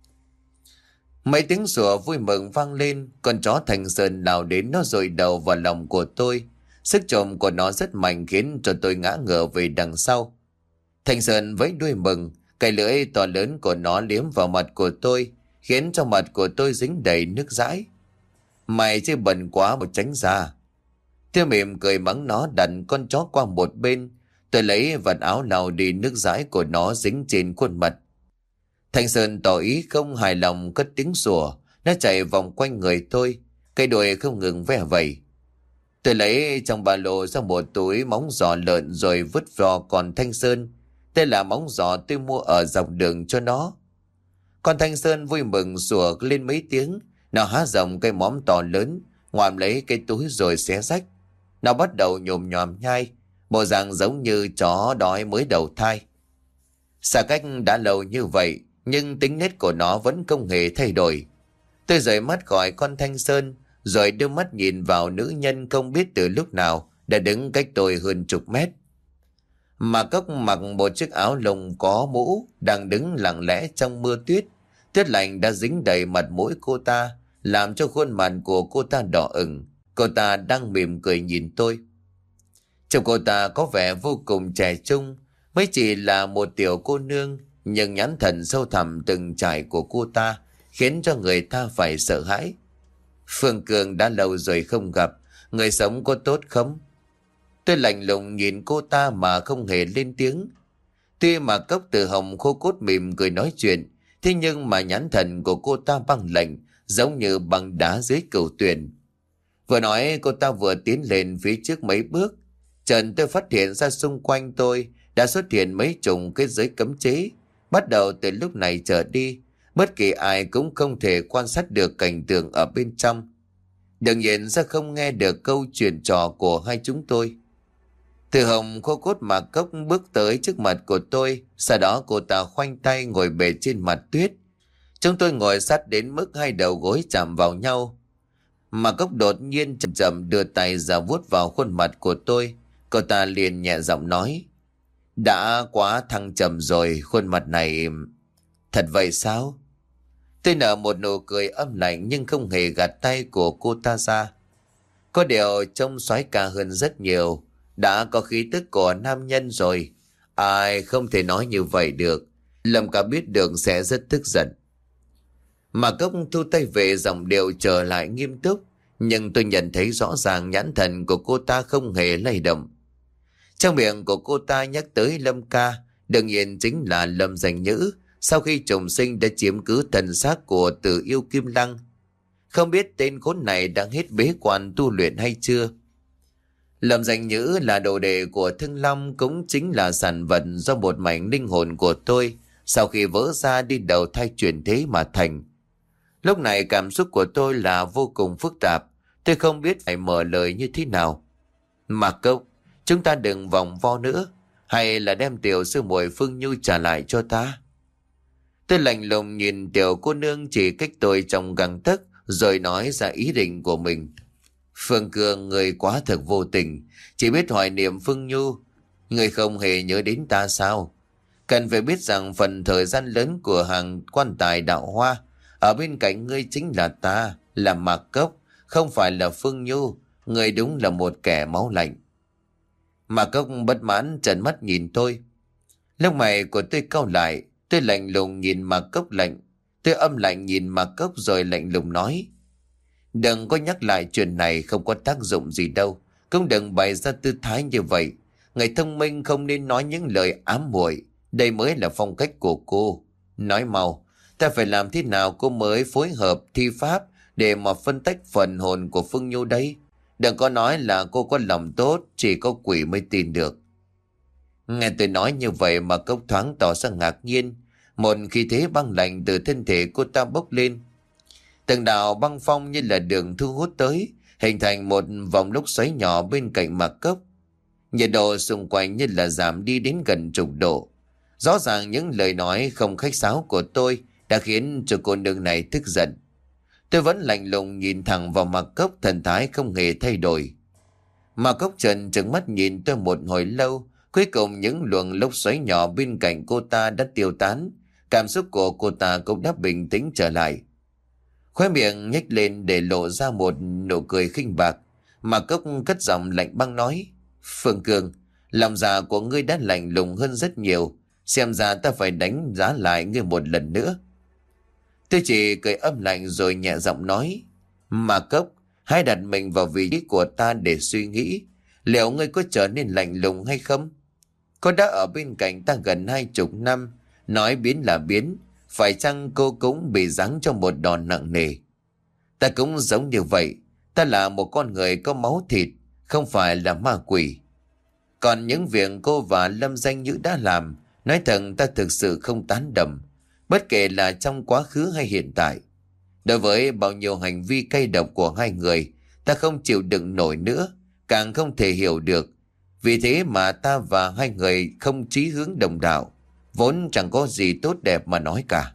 Mấy tiếng sủa vui mừng vang lên. Con chó Thanh Sơn lao đến, nó dội đầu vào lòng của tôi. Sức trồm của nó rất mạnh khiến cho tôi ngã ngửa về đằng sau. Thanh Sơn với đuôi mừng, cái lưỡi to lớn của nó liếm vào mặt của tôi, khiến cho mặt của tôi dính đầy nước dãi. Mày chứ bẩn quá một tránh ra. Tôi mỉm cười mắng nó, đặt con chó qua một bên. Tôi lấy vật áo lau đi nước dãi của nó dính trên khuôn mặt. Thanh Sơn tỏ ý không hài lòng, cất tiếng sủa. Nó chạy vòng quanh người tôi, cây đuôi không ngừng ve vẩy. Tôi lấy trong ba lô ra một túi móng giò lợn rồi vứt vào con Thanh Sơn. Đây là móng giò tôi mua ở dọc đường cho nó. Con Thanh Sơn vui mừng sủa lên mấy tiếng. Nó há rộng cây móm to lớn, ngoạm lấy cái túi rồi xé rách. Nó bắt đầu nhồm nhòm nhai, bộ dạng giống như chó đói mới đầu thai. Xa cách đã lâu như vậy, nhưng tính nết của nó vẫn không hề thay đổi. Tôi rời mắt khỏi con Thanh Sơn, rồi đưa mắt nhìn vào nữ nhân không biết từ lúc nào đã đứng cách tôi hơn chục mét. Mà Cốc mặc một chiếc áo lông có mũ, đang đứng lặng lẽ trong mưa tuyết. Tuyết lạnh đã dính đầy mặt mũi cô ta, làm cho khuôn mặt của cô ta đỏ ửng. Cô ta đang mỉm cười nhìn tôi. Trông cô ta có vẻ vô cùng trẻ trung, mới chỉ là một tiểu cô nương, nhưng nhãn thần sâu thẳm từng trải của cô ta khiến cho người ta phải sợ hãi. Phương Cường đã lâu rồi không gặp, người sống có tốt không? Tôi lạnh lùng nhìn cô ta mà không hề lên tiếng. Tuy mà Cốc Từ Hồng khô cốt mỉm cười nói chuyện, thế nhưng mà nhãn thần của cô ta băng lạnh, giống như băng đá dưới cửu tuyền. Vừa nói cô ta vừa tiến lên phía trước mấy bước. Chợt tôi phát hiện ra xung quanh tôi đã xuất hiện mấy chủng cái giới cấm chế. Bắt đầu từ lúc này trở đi, bất kỳ ai cũng không thể quan sát được cảnh tượng ở bên trong. Đương nhiên sẽ không nghe được câu chuyện trò của hai chúng tôi. Từ Hồng khô cốt mà Cốc bước tới trước mặt của tôi, sau đó cô ta khoanh tay ngồi bệt trên mặt tuyết. Chúng tôi ngồi sát đến mức hai đầu gối chạm vào nhau. Mà Cốc đột nhiên chậm chậm đưa tay ra vuốt vào khuôn mặt của tôi. Cô ta liền nhẹ giọng nói: đã quá thăng trầm rồi, khuôn mặt này... Thật vậy sao? Tôi nở một nụ cười âm lạnh nhưng không hề gạt tay của cô ta ra. Có điều trông soái ca hơn rất nhiều, đã có khí tức của nam nhân rồi. Ai không thể nói như vậy được, Lâm Ca biết được sẽ rất tức giận. Mà Cốc thu tay về, giọng điệu trở lại nghiêm túc, nhưng tôi nhận thấy rõ ràng nhãn thần của cô ta không hề lay động. Trong miệng của cô ta nhắc tới Lâm Ca, đương nhiên chính là Lâm Danh Nhữ, sau khi trùng sinh đã chiếm cứ thần xác của Tử Yêu Kim Lăng. Không biết tên khốn này đang hết bế quan tu luyện hay chưa? Lâm Danh Nhữ là đồ đệ của Thương Long, cũng chính là sản vật do một mảnh linh hồn của tôi sau khi vỡ ra đi đầu thai chuyển thế mà thành. Lúc này cảm xúc của tôi là vô cùng phức tạp, tôi không biết phải mở lời như thế nào. Mà Cốc, chúng ta đừng vòng vo nữa, hay là đem tiểu sư muội Phương Nhu trả lại cho ta? Tôi lạnh lùng nhìn tiểu cô nương chỉ cách tôi trong gang tấc, rồi nói ra ý định của mình. Phương Cường, người quá thực vô tình, chỉ biết hoài niệm Phương Nhu, người không hề nhớ đến ta sao? Cần phải biết rằng phần thời gian lớn của hàng quan tài đạo hoa ở bên cạnh ngươi chính là ta, là Mạc Cốc, không phải là Phương Nhu. Người đúng là một kẻ máu lạnh. Mạc Cốc bất mãn trợn mắt nhìn tôi. Lông mày của tôi cau lại, tôi lạnh lùng nhìn Mạc Cốc lạnh. Tôi âm lạnh nhìn Mạc Cốc rồi lạnh lùng nói: đừng có nhắc lại chuyện này, không có tác dụng gì đâu. Cũng đừng bày ra tư thái như vậy. Người thông minh không nên nói những lời ám muội, đây mới là phong cách của cô. Nói mau, ta phải làm thế nào cô mới phối hợp thi pháp để mà phân tách phần hồn của Phương Nhu đấy? Đừng có nói là cô có lòng tốt, chỉ có quỷ mới tin được. Nghe tôi nói như vậy mà Cốc thoáng tỏ ra ngạc nhiên. Một khí thế băng lạnh từ thân thể cô ta bốc lên. Từng đạo băng phong như là đường thu hút tới, hình thành một vòng lốc xoáy nhỏ bên cạnh Mạc Cốc. Nhiệt độ xung quanh như là giảm đi đến gần chục độ. Rõ ràng những lời nói không khách sáo của tôi đã khiến cho cô nương này tức giận. Tôi vẫn lạnh lùng nhìn thẳng vào Mạc Cốc, thần thái không hề thay đổi. Mạc Cốc trần trừng mắt nhìn tôi một hồi lâu. Cuối cùng những luồng lốc xoáy nhỏ bên cạnh cô ta đã tiêu tán. Cảm xúc của cô ta cũng đã bình tĩnh trở lại. Khóe miệng nhếch lên để lộ ra một nụ cười khinh bạc. Mạc Cốc cất giọng lạnh băng nói: Phương Cường, lòng dạ của ngươi đã lạnh lùng hơn rất nhiều. Xem ra ta phải đánh giá lại ngươi một lần nữa. Tôi chỉ cười âm lạnh rồi nhẹ giọng nói: Mạc Cốc, hãy đặt mình vào vị trí của ta để suy nghĩ. Liệu ngươi có trở nên lạnh lùng hay không? Cô đã ở bên cạnh ta gần hai chục năm, nói biến là biến. Phải chăng cô cũng bị giáng trong một đòn nặng nề? Ta cũng giống như vậy. Ta là một con người có máu thịt, không phải là ma quỷ. Còn những việc cô và Lâm Danh Nhữ đã làm, nói thật ta thực sự không tán đồng, bất kể là trong quá khứ hay hiện tại. Đối với bao nhiêu hành vi cay độc của hai người, ta không chịu đựng nổi nữa, càng không thể hiểu được. Vì thế mà ta và hai người không chí hướng đồng đạo, vốn chẳng có gì tốt đẹp mà nói cả.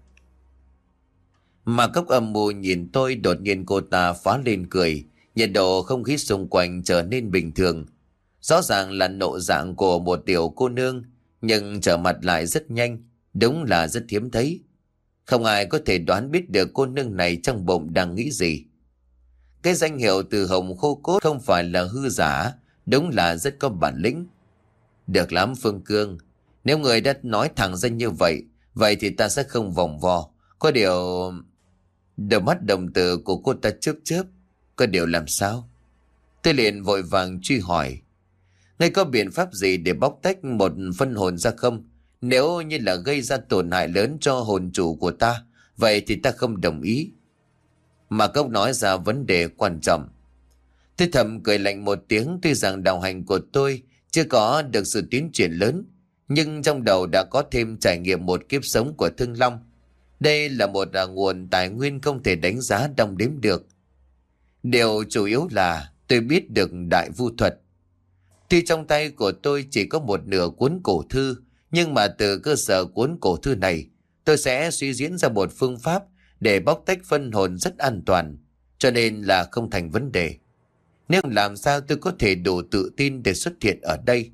Mà Cốc âm mưu nhìn tôi, đột nhiên cô ta phá lên cười, nhiệt độ không khí xung quanh trở nên bình thường. Rõ ràng là nộ dạng của một tiểu cô nương, nhưng trở mặt lại rất nhanh, đúng là rất hiếm thấy. Không ai có thể đoán biết được cô nương này trong bụng đang nghĩ gì. Cái danh hiệu Từ Hồng khô cốt không phải là hư giả, đúng là rất có bản lĩnh. Được lắm Phương Cương, nếu người đã nói thẳng ra như vậy, vậy thì ta sẽ không vòng vo. Có điều... Đôi mắt đồng tử của cô ta chớp chớp. Có điều làm sao? Tôi liền vội vàng truy hỏi. Ngươi có biện pháp gì để bóc tách một phân hồn ra không? Nếu như là gây ra tổn hại lớn cho hồn chủ của ta, vậy thì ta không đồng ý. Mà Cốc nói ra vấn đề quan trọng. Tôi thầm cười lạnh một tiếng. Tuy rằng đạo hành của tôi chưa có được sự tiến triển lớn, nhưng trong đầu đã có thêm trải nghiệm một kiếp sống của Thương Long. Đây là một à, nguồn tài nguyên không thể đánh giá đong đếm được. Điều chủ yếu là tôi biết được đại vu thuật. Tuy trong tay của tôi chỉ có một nửa cuốn cổ thư, nhưng mà từ cơ sở cuốn cổ thư này, tôi sẽ suy diễn ra một phương pháp để bóc tách phân hồn rất an toàn, cho nên là không thành vấn đề. Nếu làm sao tôi có thể đủ tự tin để xuất hiện ở đây?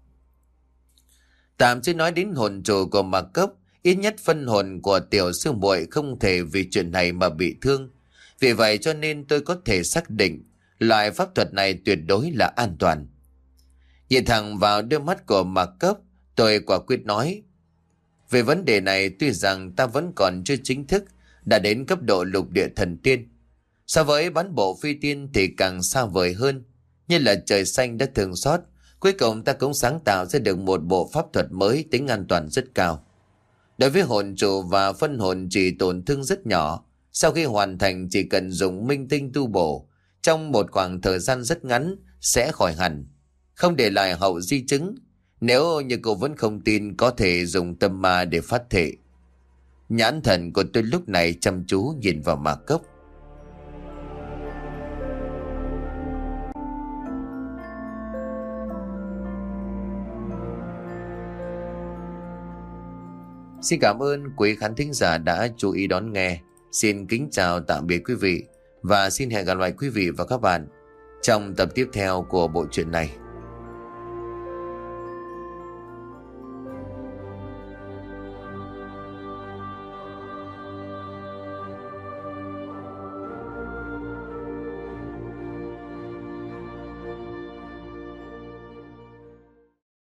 Tạm chứ nói đến hồn chủ của Mạc Cốc, ít nhất phân hồn của tiểu sư muội không thể vì chuyện này mà bị thương. Vì vậy cho nên tôi có thể xác định loại pháp thuật này tuyệt đối là an toàn. Nhìn thẳng vào đôi mắt của Mạc Cốc, tôi quả quyết nói. Về vấn đề này tuy rằng ta vẫn còn chưa chính thức đã đến cấp độ lục địa thần tiên. So với bán bộ phi tiên thì càng xa vời hơn. Như là trời xanh đã thường xót, cuối cùng ta cũng sáng tạo ra được một bộ pháp thuật mới tính an toàn rất cao. Đối với hồn chủ và phân hồn chỉ tổn thương rất nhỏ, sau khi hoàn thành chỉ cần dùng minh tinh tu bổ, trong một khoảng thời gian rất ngắn sẽ khỏi hẳn, không để lại hậu di chứng. Nếu như cô vẫn không tin, có thể dùng tâm ma để phát thệ. Nhãn thần của tôi lúc này chăm chú nhìn vào Mạc Cốc. Xin cảm ơn quý khán thính giả đã chú ý đón nghe. Xin kính chào tạm biệt quý vị và xin hẹn gặp lại quý vị và các bạn trong tập tiếp theo của bộ truyện này.